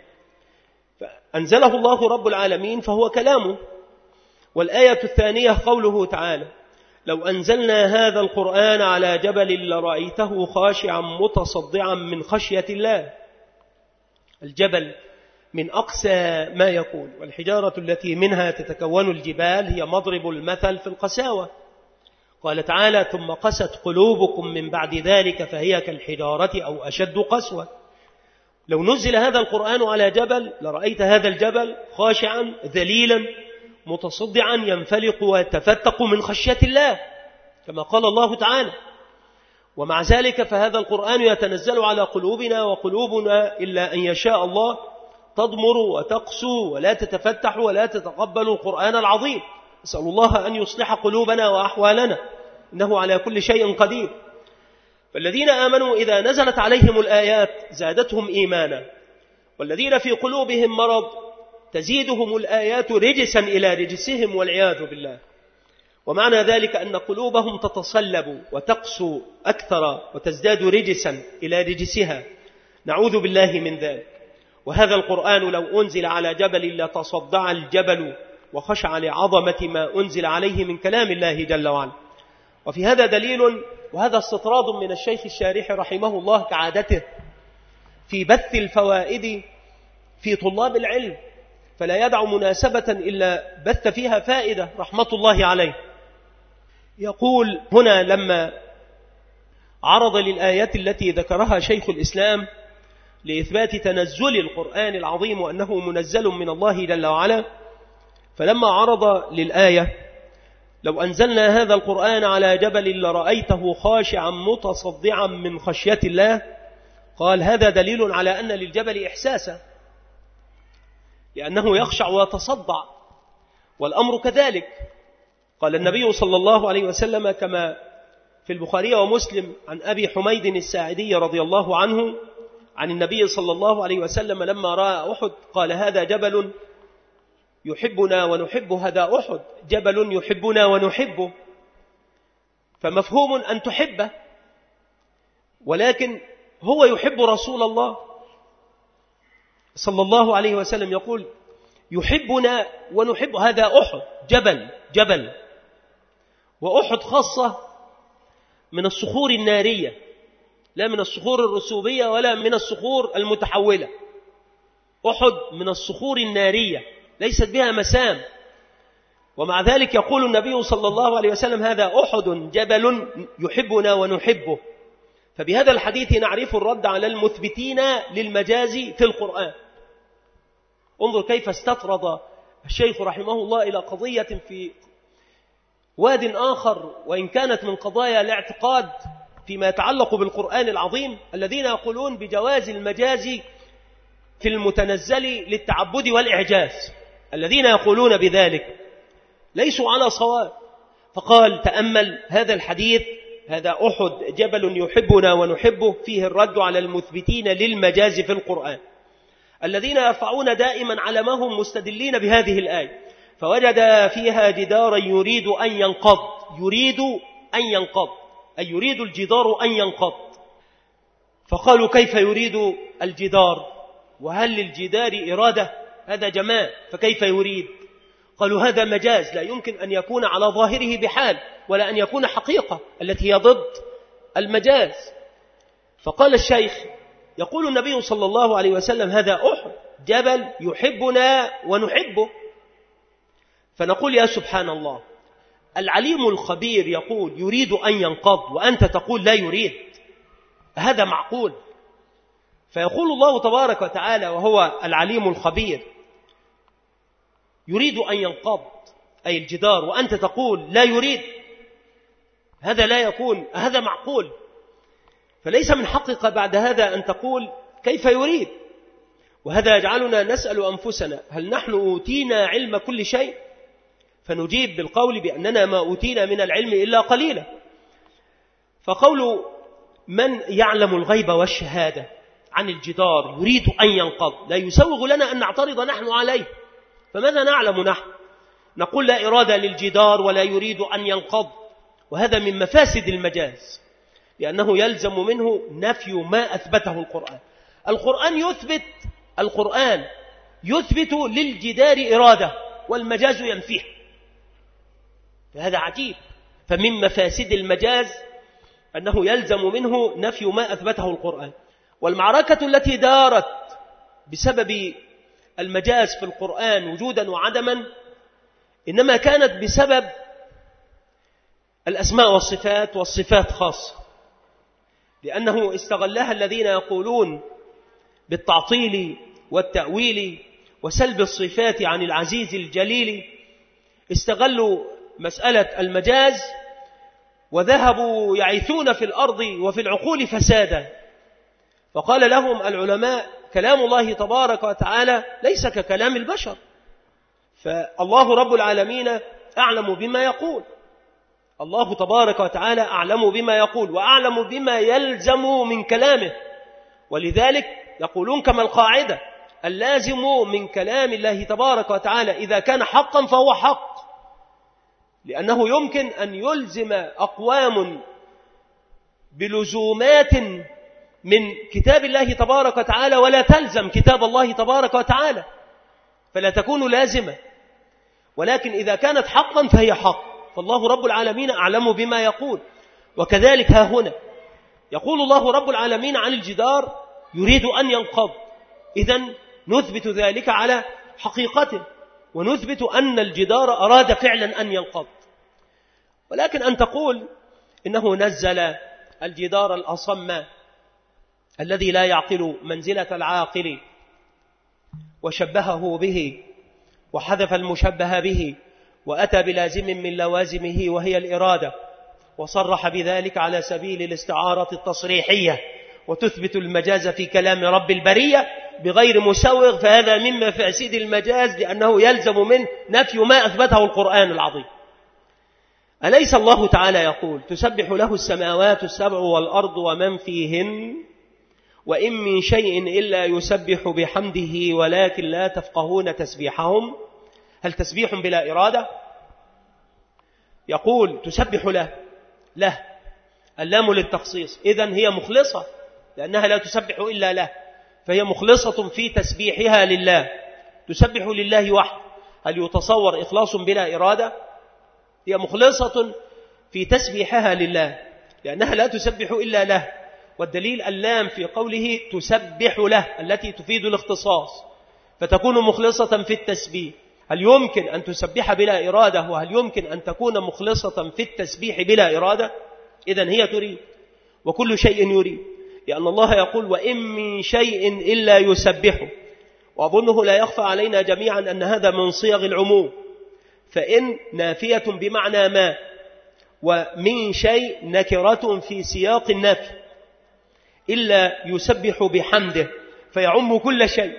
[SPEAKER 1] فأنزله الله رب العالمين فهو كلامه. والآية الثانية قوله تعالى لو أنزلنا هذا القرآن على جبل لرأيته خاشعا متصدعا من خشية الله. الجبل من أقسى ما يكون، والحجارة التي منها تتكون الجبال هي مضرب المثل في القساوة. قال تعالى ثم قست قلوبكم من بعد ذلك فهي كالحجارة أو أشد قسوة. لو نزل هذا القرآن على جبل لرأيت هذا الجبل خاشعا ذليلا متصدعا ينفلق ويتفتق من خشية الله، كما قال الله تعالى. ومع ذلك فهذا القرآن يتنزل على قلوبنا، وقلوبنا إلا أن يشاء الله تضمر وتقسو ولا تتفتح ولا تتقبل القرآن العظيم. أسأل الله أن يصلح قلوبنا وأحوالنا، إنه على كل شيء قدير. فالذين آمنوا إذا نزلت عليهم الآيات زادتهم إيمانا، والذين في قلوبهم مرض تزيدهم الآيات رجسا إلى رجسهم والعياذ بالله. ومعنى ذلك أن قلوبهم تتصلب وتقسو أكثر وتزداد رجسا إلى رجسها، نعوذ بالله من ذلك. وهذا القرآن لو أنزل على جبل لتصدع الجبل وخشع لعظمة ما أنزل عليه من كلام الله جل وعلا. وفي هذا دليل، وهذا استطراد من الشيخ الشارح رحمه الله كعادته في بث الفوائد في طلاب العلم، فلا يدع مناسبة إلا بث فيها فائدة رحمة الله عليه. يقول هنا لما عرض للآيات التي ذكرها شيخ الإسلام لإثبات تنزل القرآن العظيم وأنه منزل من الله جل وعلا، فلما عرض للآية لو أنزلنا هذا القرآن على جبل لرأيته خاشعا متصدعا من خشية الله، قال هذا دليل على أن للجبل إحساسا، لأنه يخشع ويتصدع، والأمر كذلك. قال النبي صلى الله عليه وسلم كما في البخاري ومسلم عن أبي حميد الساعدي رضي الله عنه عن النبي صلى الله عليه وسلم لما رأى أحد قال هذا جبل يحبنا ونحبه، هذا أحد جبل يحبنا ونحبه. فمفهوم أن تحبه، ولكن هو يحب رسول الله صلى الله عليه وسلم، يقول يحبنا ونحب، هذا أحد جبل جبل. وأحد خاصة من الصخور النارية، لا من الصخور الرسوبية ولا من الصخور المتحولة. أحد من الصخور النارية ليست بها مسام، ومع ذلك يقول النبي صلى الله عليه وسلم هذا أحد جبل يحبنا ونحبه. فبهذا الحديث نعرف الرد على المثبتين للمجاز في القرآن. انظر كيف استطرد الشيخ رحمه الله إلى قضية في واد آخر، وإن كانت من قضايا الاعتقاد فيما يتعلق بالقرآن العظيم، الذين يقولون بجواز المجاز في المتنزل للتعبد والإعجاز. الذين يقولون بذلك ليسوا على صواب. فقال تأمل هذا الحديث، هذا أحد جبل يحبنا ونحبه، فيه الرد على المثبتين للمجاز في القرآن الذين يرفعون دائما علمهم مستدلين بهذه الآية. فوجد فيها جدارا يريد أن ينقض، يريد أن ينقض أي يريد الجدار أن ينقض. فقالوا كيف يريد الجدار وهل للجدار إرادة؟ هذا جمال، فكيف يريد؟ قالوا هذا مجاز لا يمكن أن يكون على ظاهره بحال، ولا أن يكون حقيقة التي هي ضد المجاز. فقال الشيخ يقول النبي صلى الله عليه وسلم هذا أحد جبل يحبنا ونحبه. فنقول يا سبحان الله، العليم الخبير يقول يريد أن ينقض وأنت تقول لا يريد، هذا معقول؟ فيقول الله تبارك وتعالى وهو العليم الخبير يريد أن ينقض أي الجدار وأنت تقول لا يريد، هذا لا يكون، هذا معقول. فليس من حقك بعد هذا أن تقول كيف يريد. وهذا يجعلنا نسأل أنفسنا هل نحن أوتينا علم كل شيء؟ فنجيب بالقول بأننا ما أوتينا من العلم إلا قليلا. فقول من يعلم الغيب والشهادة عن الجدار يريد أن ينقض لا يسوغ لنا أن نعترض نحن عليه. فماذا نعلم نحن؟ نقول لا إرادة للجدار ولا يريد أن ينقض، وهذا من مفاسد المجاز، لأنه يلزم منه نفي ما أثبته القرآن. القرآن يثبت القرآن يثبت للجدار إرادة والمجاز ينفيه، فهذا عجيب. فمن مفاسد المجاز أنه يلزم منه نفي ما أثبته القرآن. والمعركة التي دارت بسبب المجاز في القرآن وجودا وعدما إنما كانت بسبب الأسماء والصفات، والصفات خاصة، لأنه استغلها الذين يقولون بالتعطيل والتأويل وسلب الصفات عن العزيز الجليل. استغلوا مسألة المجاز وذهبوا يعيثون في الأرض وفي العقول فسادا. فقال لهم العلماء كلام الله تبارك وتعالى ليس ككلام البشر، فالله رب العالمين أعلم بما يقول، الله تبارك وتعالى أعلم بما يقول وأعلم بما يلزم من كلامه. ولذلك يقولون كما القاعدة اللازم من كلام الله تبارك وتعالى إذا كان حقا فهو حق، لأنه يمكن أن يلزم أقوام بلزومات من كتاب الله تبارك وتعالى ولا تلزم كتاب الله تبارك وتعالى، فلا تكون لازمة. ولكن إذا كانت حقا فهي حق، فالله رب العالمين أعلم بما يقول. وكذلك ها هنا يقول الله رب العالمين عن الجدار يريد أن ينقض، إذن نثبت ذلك على حقيقته ونثبت أن الجدار أراد فعلا أن ينقض. ولكن أن تقول إنه نزل الجدار الأصم الذي لا يعقل منزلة العاقل وشبهه به وحذف المشبه به وأتى بلازم من لوازمه وهي الإرادة، وصرح بذلك على سبيل الاستعارة التصريحية، وتثبت المجاز في كلام رب البرية بغير مسوغ، فهذا مما فاسد المجاز لأنه يلزم منه نفي ما أثبته القرآن العظيم. أليس الله تعالى يقول تسبح له السماوات السبع والأرض ومن فيهن وإن من شيء إلا يسبح بحمده ولكن لا تفقهون تسبيحهم؟ هل تسبيح بلا إرادة؟ يقول تسبح له له اللام للتخصيص، إذن هي مخلصة لأنها لا تسبح إلا له، فهي مخلصة في تسبيحها لله، تسبح لله وحده. هل يتصور إخلاص بلا إرادة؟ هي مخلصة في تسبيحها لله لأنها لا تسبح إلا له، والدليل اللام في قوله تسبح له التي تفيد الاختصاص، فتكون مخلصة في التسبيح. هل يمكن أن تسبح بلا إرادة وهل يمكن أن تكون مخلصة في التسبيح بلا إرادة؟ إذن هي تريد وكل شيء يريد، لأن الله يقول وإن من شيء إلا يسبحه، وأظنه لا يخفى علينا جميعا أن هذا من صيغ العموم، فإن نافية بمعنى ما، ومن شيء نكرة في سياق النفي، إلا يسبح بحمده فيعم كل شيء،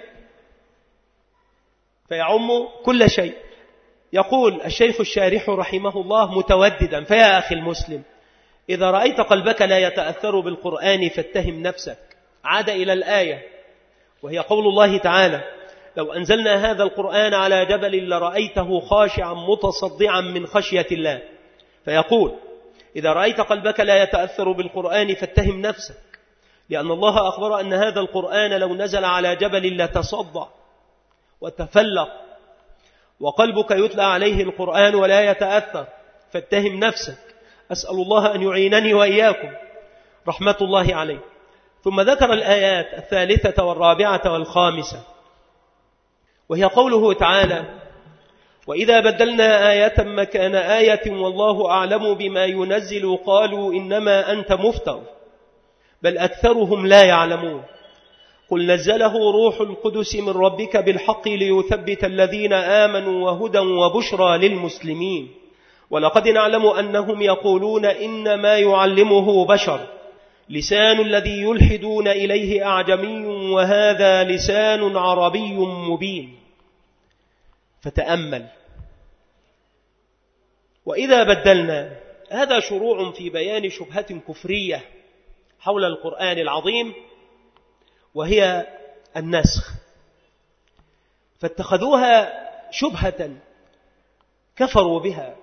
[SPEAKER 1] فيعم كل شيء. يقول الشيخ الشارح رحمه الله متوددا: فيا أخي المسلم، إذا رأيت قلبك لا يتأثر بالقرآن فاتهم نفسك. عاد إلى الآية وهي قول الله تعالى: لو أنزلنا هذا القرآن على جبل لرأيته خاشعا متصدعا من خشية الله. فيقول إذا رأيت قلبك لا يتأثر بالقرآن فاتهم نفسك، لأن الله أخبر أن هذا القرآن لو نزل على جبل لتصدع وتفلق، وقلبك يتلى عليه القرآن ولا يتأثر، فاتهم نفسك. أسأل الله أن يعينني وإياكم رحمة الله عليه. ثم ذكر الآيات الثالثة والرابعة والخامسة، وهي قوله تعالى: وإذا بدلنا آية مكان آية والله أعلم بما ينزل قالوا إنما أنت مفتر بل أكثرهم لا يعلمون قل نزله روح القدس من ربك بالحق ليثبت الذين آمنوا وهدى وبشرى للمسلمين ولقد نعلم أنهم يقولون إنما يعلمه بشر لسان الذي يلحدون إليه أعجمي وهذا لسان عربي مبين. فتأمل: وإذا بدلنا، هذا شروع في بيان شبهة كفرية حول القرآن العظيم وهي النسخ، فاتخذوها شبهة كفروا بها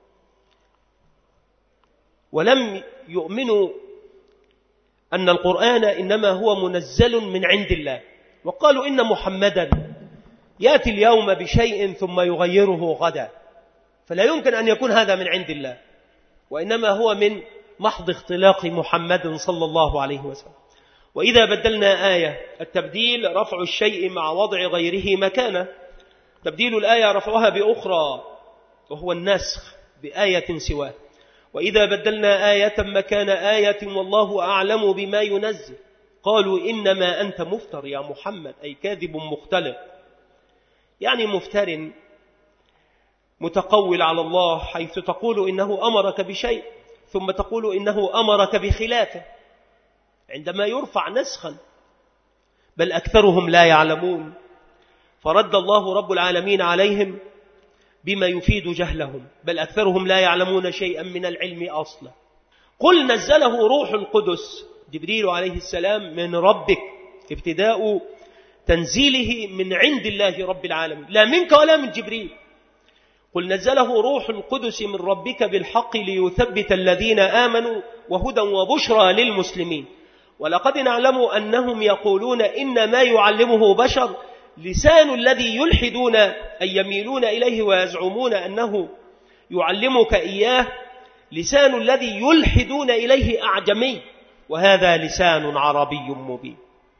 [SPEAKER 1] ولم يؤمنوا أن القرآن إنما هو منزل من عند الله، وقالوا إن محمدا يأتي اليوم بشيء ثم يغيره غدا، فلا يمكن أن يكون هذا من عند الله، وإنما هو من محض اختلاق محمد صلى الله عليه وسلم. وإذا بدلنا آية، التبديل رفع الشيء مع وضع غيره مكانه، تبديل الآية رفعها بأخرى وهو النسخ بآية سواه. وإذا بدلنا آية مكان آية والله أعلم بما ينزل قالوا إنما أنت مفتر يا محمد، أي كاذب مختلق، يعني مفتر متقول على الله، حيث تقول إنه أمرك بشيء ثم تقول إنه أمرك بخلافه عندما يرفع نسخا، بل أكثرهم لا يعلمون. فرد الله رب العالمين عليهم بما يفيد جهلهم، بل أكثرهم لا يعلمون شيئا من العلم أصلا. قل نزله روح القدس، جبريل عليه السلام من ربك، ابتداء تنزيله من عند الله رب العالمين، لا منك ولا من جبريل. قل نزله روح القدس من ربك بالحق ليثبت الذين آمنوا وهدى وبشرى للمسلمين. ولقد نعلم أنهم يقولون إنما يعلمه بشر، لسان الذي يلحدون أي يميلون إليه ويزعمون أنه يعلمك إياه، لسان الذي يلحدون إليه أعجمي، وهذا لسان عربي مبين.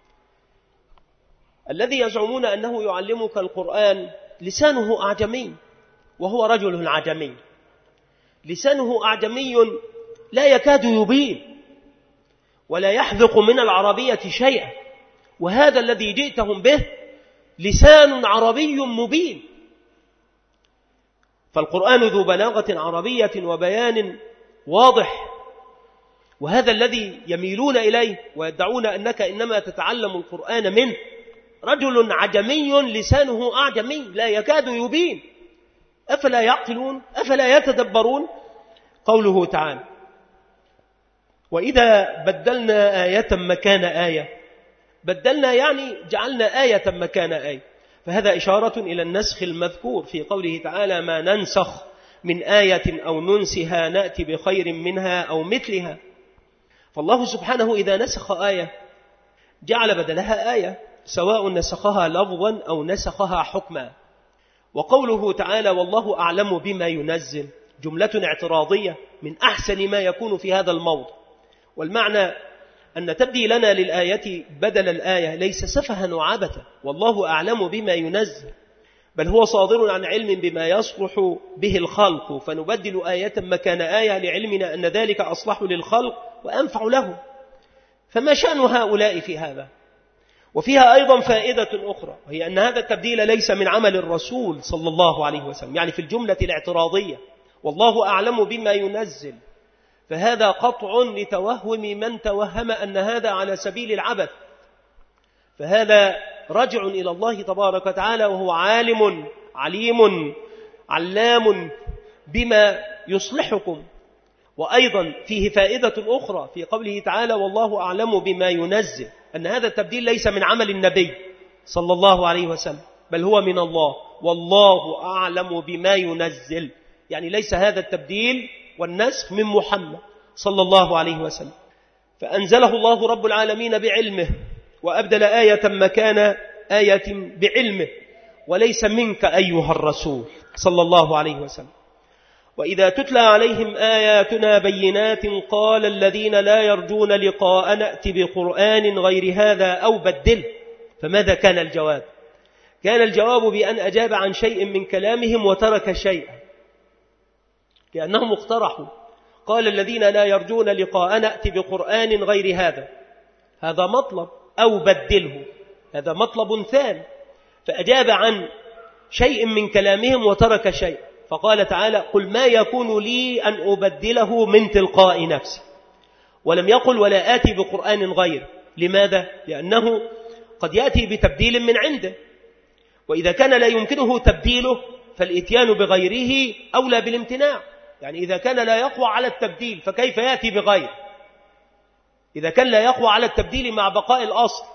[SPEAKER 1] الذي يزعمون أنه يعلمك القرآن لسانه أعجمي وهو رجل عجمي، لسانه أعجمي لا يكاد يبين ولا يحذق من العربية شيئا، وهذا الذي جئتهم به لسان عربي مبين. فالقرآن ذو بلاغة عربية وبيان واضح، وهذا الذي يميلون إليه ويدعون أنك إنما تتعلم القرآن منه رجل عجمي لسانه أعجمي لا يكاد يبين. أفلا يعقلون؟ أفلا يتدبرون؟ قوله تعالى: وإذا بدلنا آية مكان آية، بدلنا يعني جعلنا آية مكان آية، فهذا إشارة إلى النسخ المذكور في قوله تعالى: ما ننسخ من آية أو ننسها نأتي بخير منها أو مثلها. فالله سبحانه إذا نسخ آية جعل بدلها آية، سواء نسخها لفظا أو نسخها حكما. وقوله تعالى: والله أعلم بما ينزل، جملة اعتراضية من أحسن ما يكون في هذا الموضع، والمعنى أن تبديلنا للآية بدل الآية ليس سفها وعبثا، والله أعلم بما ينزل، بل هو صادر عن علم بما يصلح به الخلق، فنبدل آية مكان آية لعلمنا أن ذلك أصلح للخلق وأنفع له. فما شأن هؤلاء في هذا؟ وفيها أيضا فائدة أخرى، وهي أن هذا التبديل ليس من عمل الرسول صلى الله عليه وسلم، يعني في الجملة الاعتراضية والله أعلم بما ينزل، فهذا قطع لتوهم من توهم أن هذا على سبيل العبث، فهذا رجع إلى الله تبارك وتعالى وهو عالم عليم علام بما يصلحكم. وأيضا فيه فائدة أخرى في قوله تعالى: والله أعلم بما ينزل، أن هذا التبديل ليس من عمل النبي صلى الله عليه وسلم، بل هو من الله، والله أعلم بما ينزل، يعني ليس هذا التبديل والنسخ من محمد صلى الله عليه وسلم، فأنزله الله رب العالمين بعلمه، وأبدل آية مكان آية بعلمه، وليس منك أيها الرسول صلى الله عليه وسلم. وإذا تتلى عليهم آياتنا بينات قال الذين لا يرجون لقاء نأتي بقرآن غير هذا أو بدله. فماذا كان الجواب؟ كان الجواب بأن أجاب عن شيء من كلامهم وترك شيئا، كأنهم اقترحوا، قال الذين لا يرجون لقاء نأتي بقرآن غير هذا، هذا مطلب، أو بدله، هذا مطلب ثاني، فأجاب عن شيء من كلامهم وترك شيء، فقال تعالى: قل ما يكون لي أن أبدله من تلقاء نفسي، ولم يقل ولا آتي بقرآن غير. لماذا؟ لأنه قد يأتي بتبديل من عنده، وإذا كان لا يمكنه تبديله فالإتيان بغيره أولى بالامتناع. يعني إذا كان لا يقوى على التبديل فكيف يأتي بغير؟ إذا كان لا يقوى على التبديل مع بقاء الأصل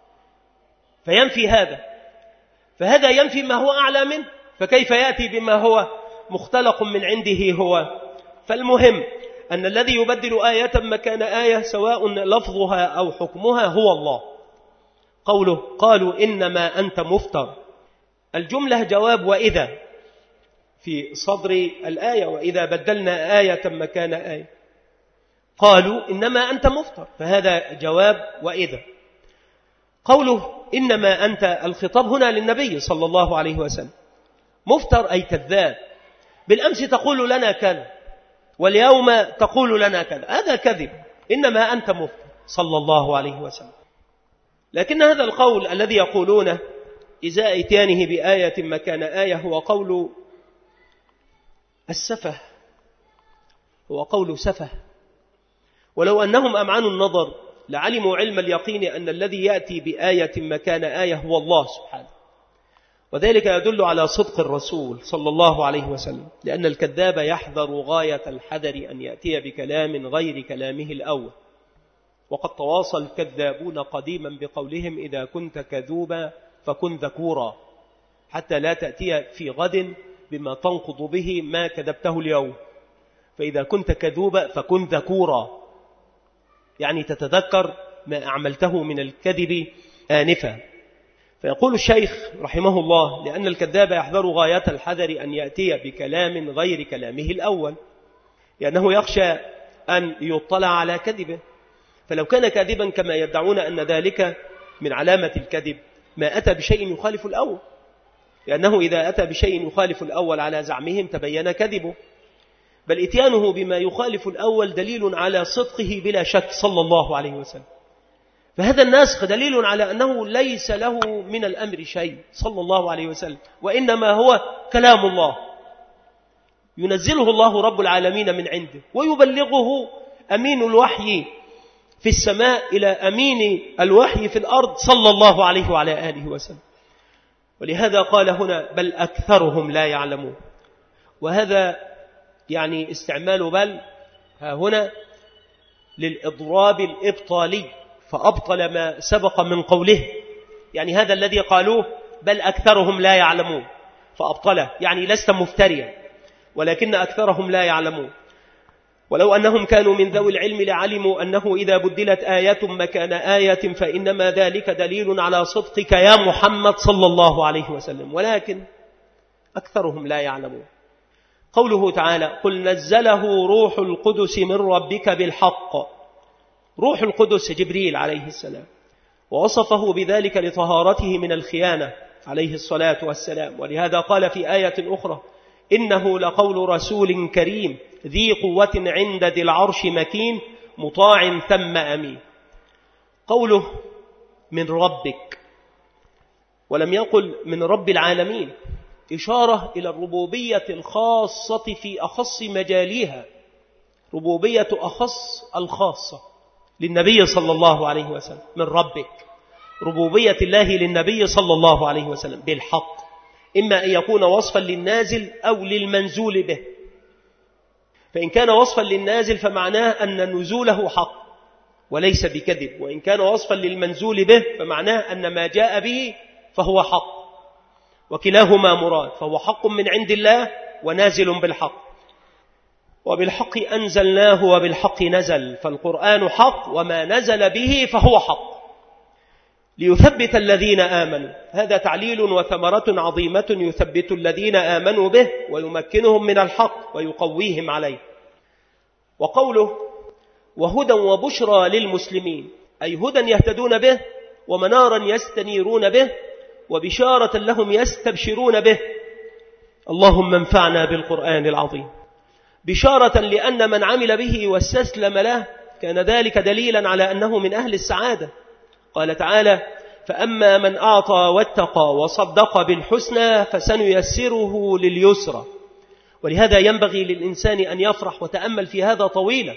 [SPEAKER 1] فينفي هذا، فهذا ينفي ما هو أعلى منه، فكيف يأتي بما هو مختلق من عنده هو؟ فالمهم أن الذي يبدل آية مكان آية سواء لفظها أو حكمها هو الله. قوله: قالوا إنما أنت مفتر، الجملة جواب وإذا في صدر الآية، وإذا بدلنا آية مكان آية، قالوا إنما أنت مفتر، فهذا جواب وإذا. قوله إنما أنت، الخطاب هنا للنبي صلى الله عليه وسلم، مفتر أي كذاب، بالأمس تقول لنا كذا واليوم تقول لنا كذا، هذا كذب، إنما أنت مفتر صلى الله عليه وسلم. لكن هذا القول الذي يقولونه إزاء إتيانه بآية مكان آية هو قول السفه، هو قول سفه ولو أنهم أمعنوا النظر لعلموا علم اليقين أن الذي يأتي بآية مكان آية هو الله سبحانه. وذلك يدل على صدق الرسول صلى الله عليه وسلم، لأن الكذاب يحذر غاية الحذر أن يأتي بكلام غير كلامه الأول. وقد تواصل الكذابون قديما بقولهم إذا كنت كذوبا فكن ذكورا، حتى لا تأتي في غد بما تنقض به ما كذبته اليوم. فإذا كنت كذوبا فكن ذكورا، يعني تتذكر ما أعملته من الكذب آنفا. فيقول الشيخ رحمه الله لأن الكذاب يحذر غاية الحذر أن يأتي بكلام غير كلامه الأول، لأنه يخشى أن يطلع على كذبه. فلو كان كاذبا كما يدعون أن ذلك من علامة الكذب ما أتى بشيء يخالف الأول، لأنه إذا أتى بشيء يخالف الأول على زعمهم تبين كذبه. بل إتيانه بما يخالف الأول دليل على صدقه بلا شك صلى الله عليه وسلم. فهذا الناسخ دليل على أنه ليس له من الأمر شيء صلى الله عليه وسلم، وإنما هو كلام الله ينزله الله رب العالمين من عنده، ويبلغه أمين الوحي في السماء إلى أمين الوحي في الأرض صلى الله عليه وعلى آله وسلم. ولهذا قال هنا بل أكثرهم لا يعلمون. وهذا يعني استعمال بل ها هنا للإضراب الإبطالي، فأبطل ما سبق من قوله. يعني هذا الذي قالوه بل أكثرهم لا يعلمون فأبطله، يعني لست مفتريا ولكن أكثرهم لا يعلمون. ولو أنهم كانوا من ذوي العلم لعلموا أنه إذا بدلت آية مكان آية فإنما ذلك دليل على صدقك يا محمد صلى الله عليه وسلم، ولكن أكثرهم لا يعلمون. قوله تعالى قل نزله روح القدس من ربك بالحق. روح القدس جبريل عليه السلام، ووصفه بذلك لطهارته من الخيانة عليه الصلاة والسلام. ولهذا قال في آية أخرى إنه لقول رسول كريم ذي قوة عند ذي العرش مكين مطاع ثم أمين. قوله من ربك ولم يقل من رب العالمين، إشارة إلى الربوبية الخاصة في أخص مجاليها، ربوبية أخص الخاصة للنبي صلى الله عليه وسلم. من ربك ربوبية الله للنبي صلى الله عليه وسلم بالحق، إما أن يكون وصفا للنازل أو للمنزول به. فإن كان وصفا للنازل فمعناه أن نزوله حق وليس بكذب، وإن كان وصفا للمنزول به فمعناه أن ما جاء به فهو حق، وكلاهما مراد، فهو حق من عند الله ونازل بالحق. وبالحق أنزلناه وبالحق نزل، فالقرآن حق وما نزل به فهو حق ليثبت الذين آمنوا. هذا تعليل وثمرة عظيمة يثبت الذين آمنوا به ويمكنهم من الحق ويقويهم عليه. وقوله وهدى وبشرى للمسلمين، أي هدى يهتدون به ومنارا يستنيرون به وبشارة لهم يستبشرون به. اللهم انفعنا بالقرآن العظيم. بشارة لأن من عمل به واستسلم له كان ذلك دليلا على أنه من أهل السعادة. قال تعالى فأما من أعطى واتقى وصدق بالحسنى فسنيسره لليسرى. ولهذا ينبغي للإنسان أن يفرح، وتأمل في هذا طويلا.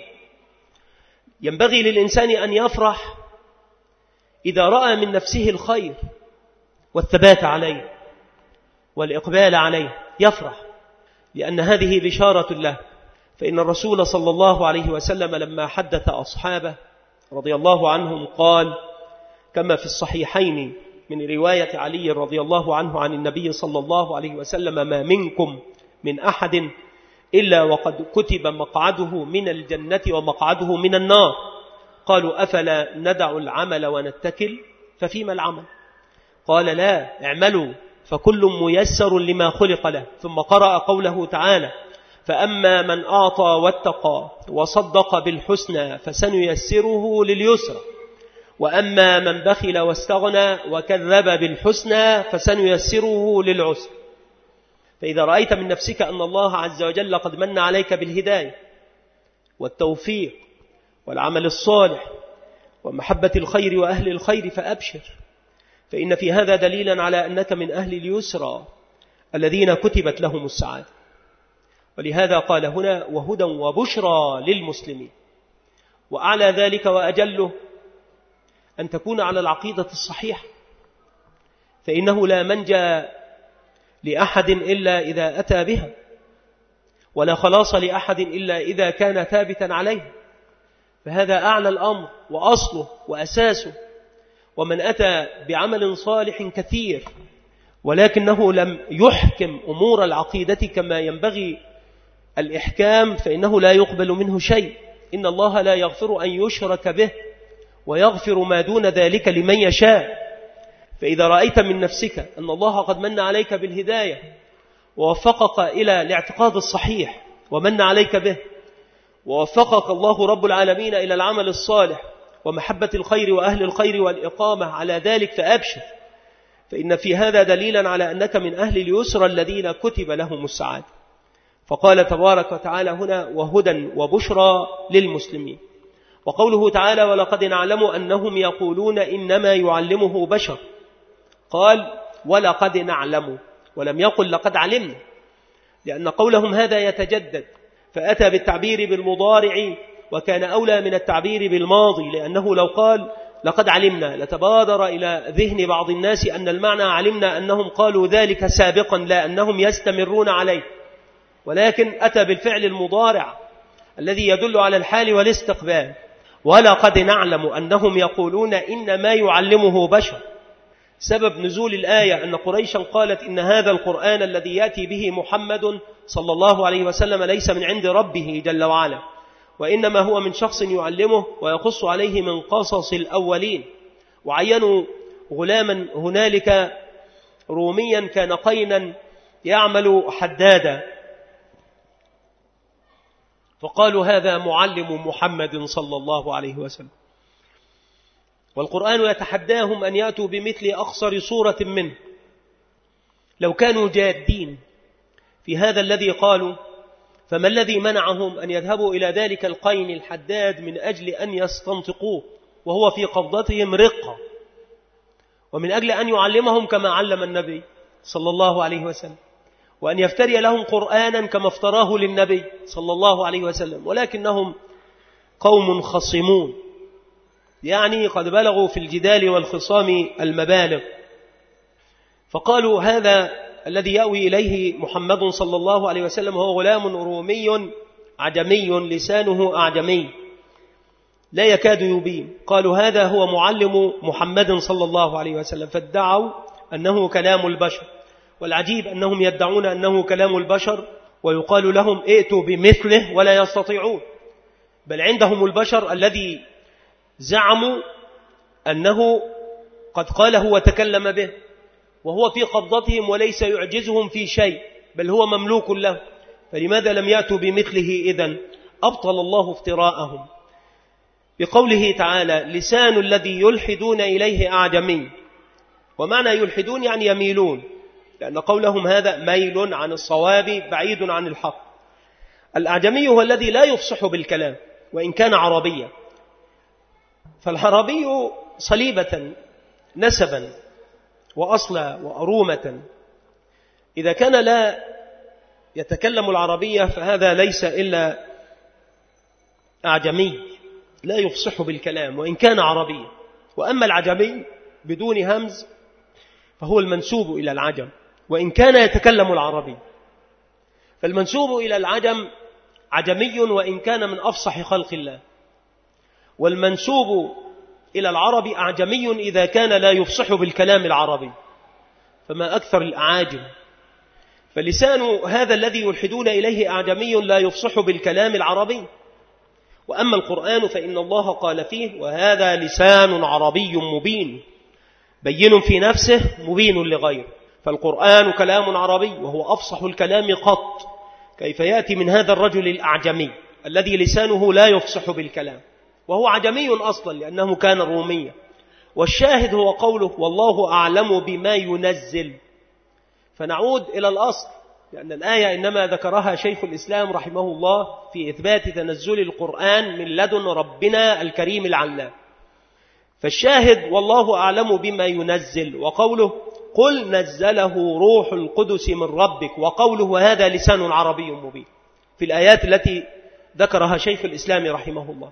[SPEAKER 1] ينبغي للإنسان أن يفرح إذا رأى من نفسه الخير والثبات عليه والإقبال عليه، يفرح لأن هذه بشارة له. فإن الرسول صلى الله عليه وسلم لما حدث أصحابه رضي الله عنهم قال كما في الصحيحين من رواية علي رضي الله عنه عن النبي صلى الله عليه وسلم ما منكم من أحد إلا وقد كتب مقعده من الجنة ومقعده من النار. قالوا أفلا ندع العمل ونتكل؟ ففيما العمل؟ قال لا، اعملوا فكل ميسر لما خلق له. ثم قرأ قوله تعالى فأما من أعطى واتقى وصدق بالحسنى فسنيسره لليسرى وأما من بخل واستغنى وكذب بالحسنى فسنيسره للعسر. فإذا رأيت من نفسك أن الله عز وجل قد من عليك بالهداية والتوفيق والعمل الصالح ومحبة الخير وأهل الخير فأبشر، فإن في هذا دليلا على أنك من أهل اليسرى الذين كتبت لهم السعادة. ولهذا قال هنا وهدى وبشرى للمسلمين. وأعلى ذلك وأجله أن تكون على العقيدة الصحيحة، فإنه لا منجى لأحد إلا إذا أتى بها، ولا خلاص لأحد إلا إذا كان ثابتا عليه، فهذا أعلى الأمر وأصله وأساسه. ومن أتى بعمل صالح كثير ولكنه لم يحكم أمور العقيدة كما ينبغي الإحكام فإنه لا يقبل منه شيء. إن الله لا يغفر أن يشرك به ويغفر ما دون ذلك لمن يشاء. فإذا رأيت من نفسك أن الله قد من عليك بالهداية ووفقك إلى الاعتقاد الصحيح ومن عليك به، ووفقك الله رب العالمين إلى العمل الصالح ومحبة الخير وأهل الخير والإقامة على ذلك، فأبشر، فإن في هذا دليلا على أنك من أهل اليسر الذين كتب لهم السعادة. فقال تبارك وتعالى هنا وهدى وبشرى للمسلمين. وقوله تعالى ولقد نعلم أنهم يقولون إنما يعلمه بشر، قال ولقد نعلم ولم يقل لقد علمنا، لأن قولهم هذا يتجدد، فأتى بالتعبير بالمضارع وكان أولى من التعبير بالماضي، لأنه لو قال لقد علمنا لتبادر إلى ذهن بعض الناس أن المعنى علمنا أنهم قالوا ذلك سابقا، لا أنهم يستمرون عليه، ولكن أتى بالفعل المضارع الذي يدل على الحال والاستقبال. ولقد نعلم أنهم يقولون إنما يعلمه بشر. سبب نزول الآية أن قريشا قالت إن هذا القرآن الذي يأتي به محمد صلى الله عليه وسلم ليس من عند ربه جل وعلا، وإنما هو من شخص يعلمه ويقص عليه من قصص الأولين. وعينوا غلاما هنالك روميا كان قينا يعمل حدادا، فقالوا هذا معلم محمد صلى الله عليه وسلم. والقرآن يتحداهم أن يأتوا بمثل أقصر صورة منه. لو كانوا جادين في هذا الذي قالوا، فما الذي منعهم أن يذهبوا إلى ذلك القين الحداد من أجل أن يستنطقوه وهو في قبضتهم رقة، ومن أجل أن يعلمهم كما علم النبي صلى الله عليه وسلم، وأن يفتري لهم قرآنا كما افتراه للنبي صلى الله عليه وسلم. ولكنهم قوم خصمون، يعني قد بلغوا في الجدال والخصام المبالغ، فقالوا هذا الذي يأوي إليه محمد صلى الله عليه وسلم هو غلام رومي عجمي لسانه أعجمي لا يكاد يبين. قالوا هذا هو معلم محمد صلى الله عليه وسلم، فادعوا أنه كلام البشر. والعجيب أنهم يدعون أنه كلام البشر ويقال لهم ائتوا بمثله ولا يستطيعون، بل عندهم البشر الذي زعموا أنه قد قاله وتكلم به، وهو في قبضتهم وليس يعجزهم في شيء، بل هو مملوك له، فلماذا لم يأتوا بمثله إذن؟ أبطل الله افتراءهم بقوله تعالى لسان الذي يلحدون إليه أعجمي. ومعنى يلحدون يعني يميلون، لأن قولهم هذا ميل عن الصواب بعيد عن الحق. الأعجمي هو الذي لا يفصح بالكلام وإن كان عربيا، فالعربي صليبة نسبا وأصلا وأرومة، إذا كان لا يتكلم العربية فهذا ليس إلا أعجمي لا يفصح بالكلام وإن كان عربيا. وأما العجمي بدون همز فهو المنسوب إلى العجم وإن كان يتكلم العربي، فالمنسوب إلى العجم عجمي وإن كان من أفصح خلق الله، والمنسوب إلى العرب أعجمي إذا كان لا يفصح بالكلام العربي، فما أكثر الأعاجم. فلسان هذا الذي يلحدون إليه أعجمي لا يفصح بالكلام العربي. وأما القرآن فإن الله قال فيه وهذا لسان عربي مبين بين في نفسه مبين لغيره. فالقرآن كلام عربي وهو أفصح الكلام قط، كيف يأتي من هذا الرجل الأعجمي الذي لسانه لا يفصح بالكلام وهو عجمي أصلا لأنه كان روميا. والشاهد هو قوله والله أعلم بما ينزل. فنعود إلى الأصل، لأن الآية إنما ذكرها شيخ الإسلام رحمه الله في إثبات تنزل القرآن من لدن ربنا الكريم العلام. فالشاهد والله أعلم بما ينزل، وقوله قل نزله روح القدس من ربك، وقوله هذا لسان عربي مبين في الآيات التي ذكرها شيخ الإسلام رحمه الله.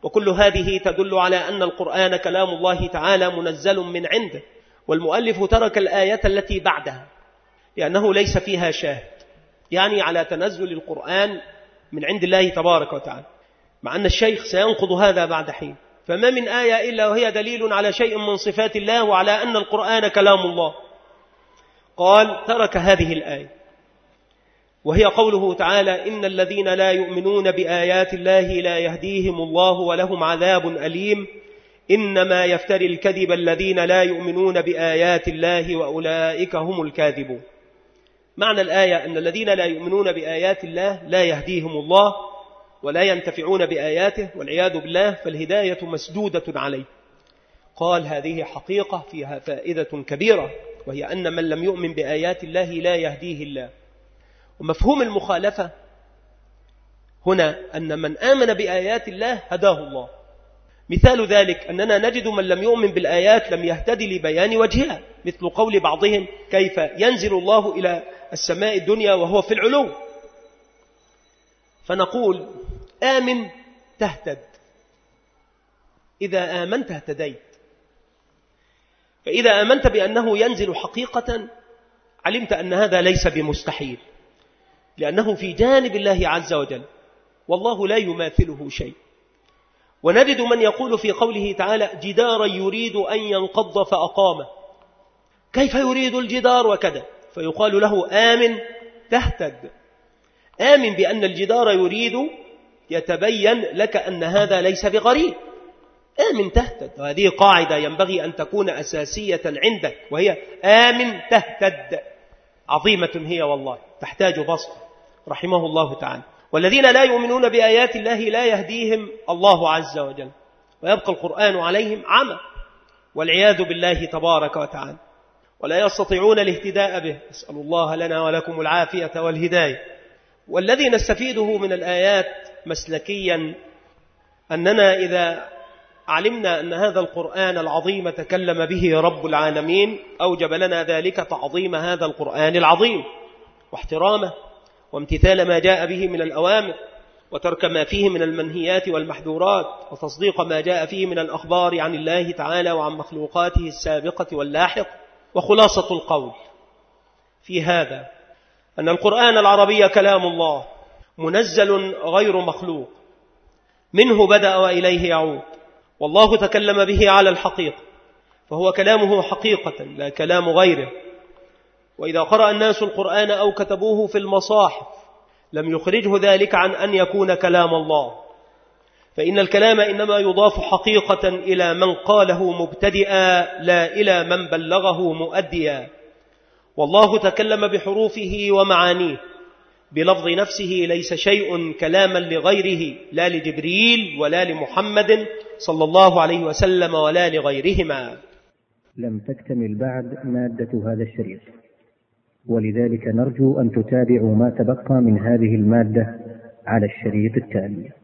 [SPEAKER 1] وكل هذه تدل على أن القرآن كلام الله تعالى منزل من عنده. والمؤلف ترك الآية التي بعدها لأنه ليس فيها شاهد، يعني على تنزل القرآن من عند الله تبارك وتعالى، مع أن الشيخ سينقض هذا بعد حين. فما من آية إلا وهي دليل على شيء من صفات الله وعلى أن القرآن كلام الله. قال ترك هذه الآية وهي قوله تعالى: إن الذين لا يؤمنون بآيات الله لا يهديهم الله ولهم عذاب أليم إنما يفتري الكذب الذين لا يؤمنون بآيات الله وأولئك هم الكاذبون. معنى الآية أن الذين لا يؤمنون بآيات الله لا يهديهم الله ولا ينتفعون بآياته والعياذ بالله، فالهداية مسدودة عليه. قال هذه حقيقة فيها فائدة كبيرة، وهي أن من لم يؤمن بآيات الله لا يهديه الله. ومفهوم المخالفة هنا أن من آمن بآيات الله هداه الله. مثال ذلك أننا نجد من لم يؤمن بالآيات لم يهتدي لبيان وجهها، مثل قول بعضهم: كيف ينزل الله إلى السماء الدنيا وهو في العلو؟ فنقول: آمن تهتد، إذا آمنت اهتديت. فإذا آمنت بأنه ينزل حقيقة علمت أن هذا ليس بمستحيل، لأنه في جانب الله عز وجل والله لا يماثله شيء. ونجد من يقول في قوله تعالى: جدارا يريد أن ينقض فأقامه، كيف يريد الجدار وكذا؟ فيقال له: آمن تهتد. آمن بأن الجدار يريد، يتبين لك أن هذا ليس بغريب. آمن تهتد، وهذه قاعدة ينبغي أن تكون أساسية عندك، وهي آمن تهتد. عظيمة هي والله، تحتاج بسط رحمه الله تعالى. والذين لا يؤمنون بآيات الله لا يهديهم الله عز وجل، ويبقى القرآن عليهم عمى والعياذ بالله تبارك وتعالى، ولا يستطيعون الاهتداء به. أسأل الله لنا ولكم العافية والهداية. والذي نستفيده من الآيات مسلكيا أننا إذا علمنا أن هذا القرآن العظيم تكلم به رب العالمين أوجب لنا ذلك تعظيم هذا القرآن العظيم واحترامه، وامتثال ما جاء به من الأوامر، وترك ما فيه من المنهيات والمحذورات، وتصديق ما جاء فيه من الأخبار عن الله تعالى وعن مخلوقاته السابقة واللاحق. وخلاصة القول في هذا أن القرآن العربي كلام الله منزل غير مخلوق، منه بدأ وإليه يعود، والله تكلم به على الحقيقة، فهو كلامه حقيقة لا كلام غيره. وإذا قرأ الناس القرآن أو كتبوه في المصاحف لم يخرجه ذلك عن أن يكون كلام الله، فإن الكلام إنما يضاف حقيقة إلى من قاله مبتدئا لا إلى من بلغه مؤديا. والله تكلم بحروفه ومعانيه بلفظ نفسه، ليس شيء كلاما لغيره، لا لجبريل ولا لمحمد صلى الله عليه وسلم ولا لغيرهما.
[SPEAKER 2] لم تكتمل بعد مادة هذا الشريط، ولذلك نرجو أن تتابعوا ما تبقى من هذه المادة على الشريط التالي.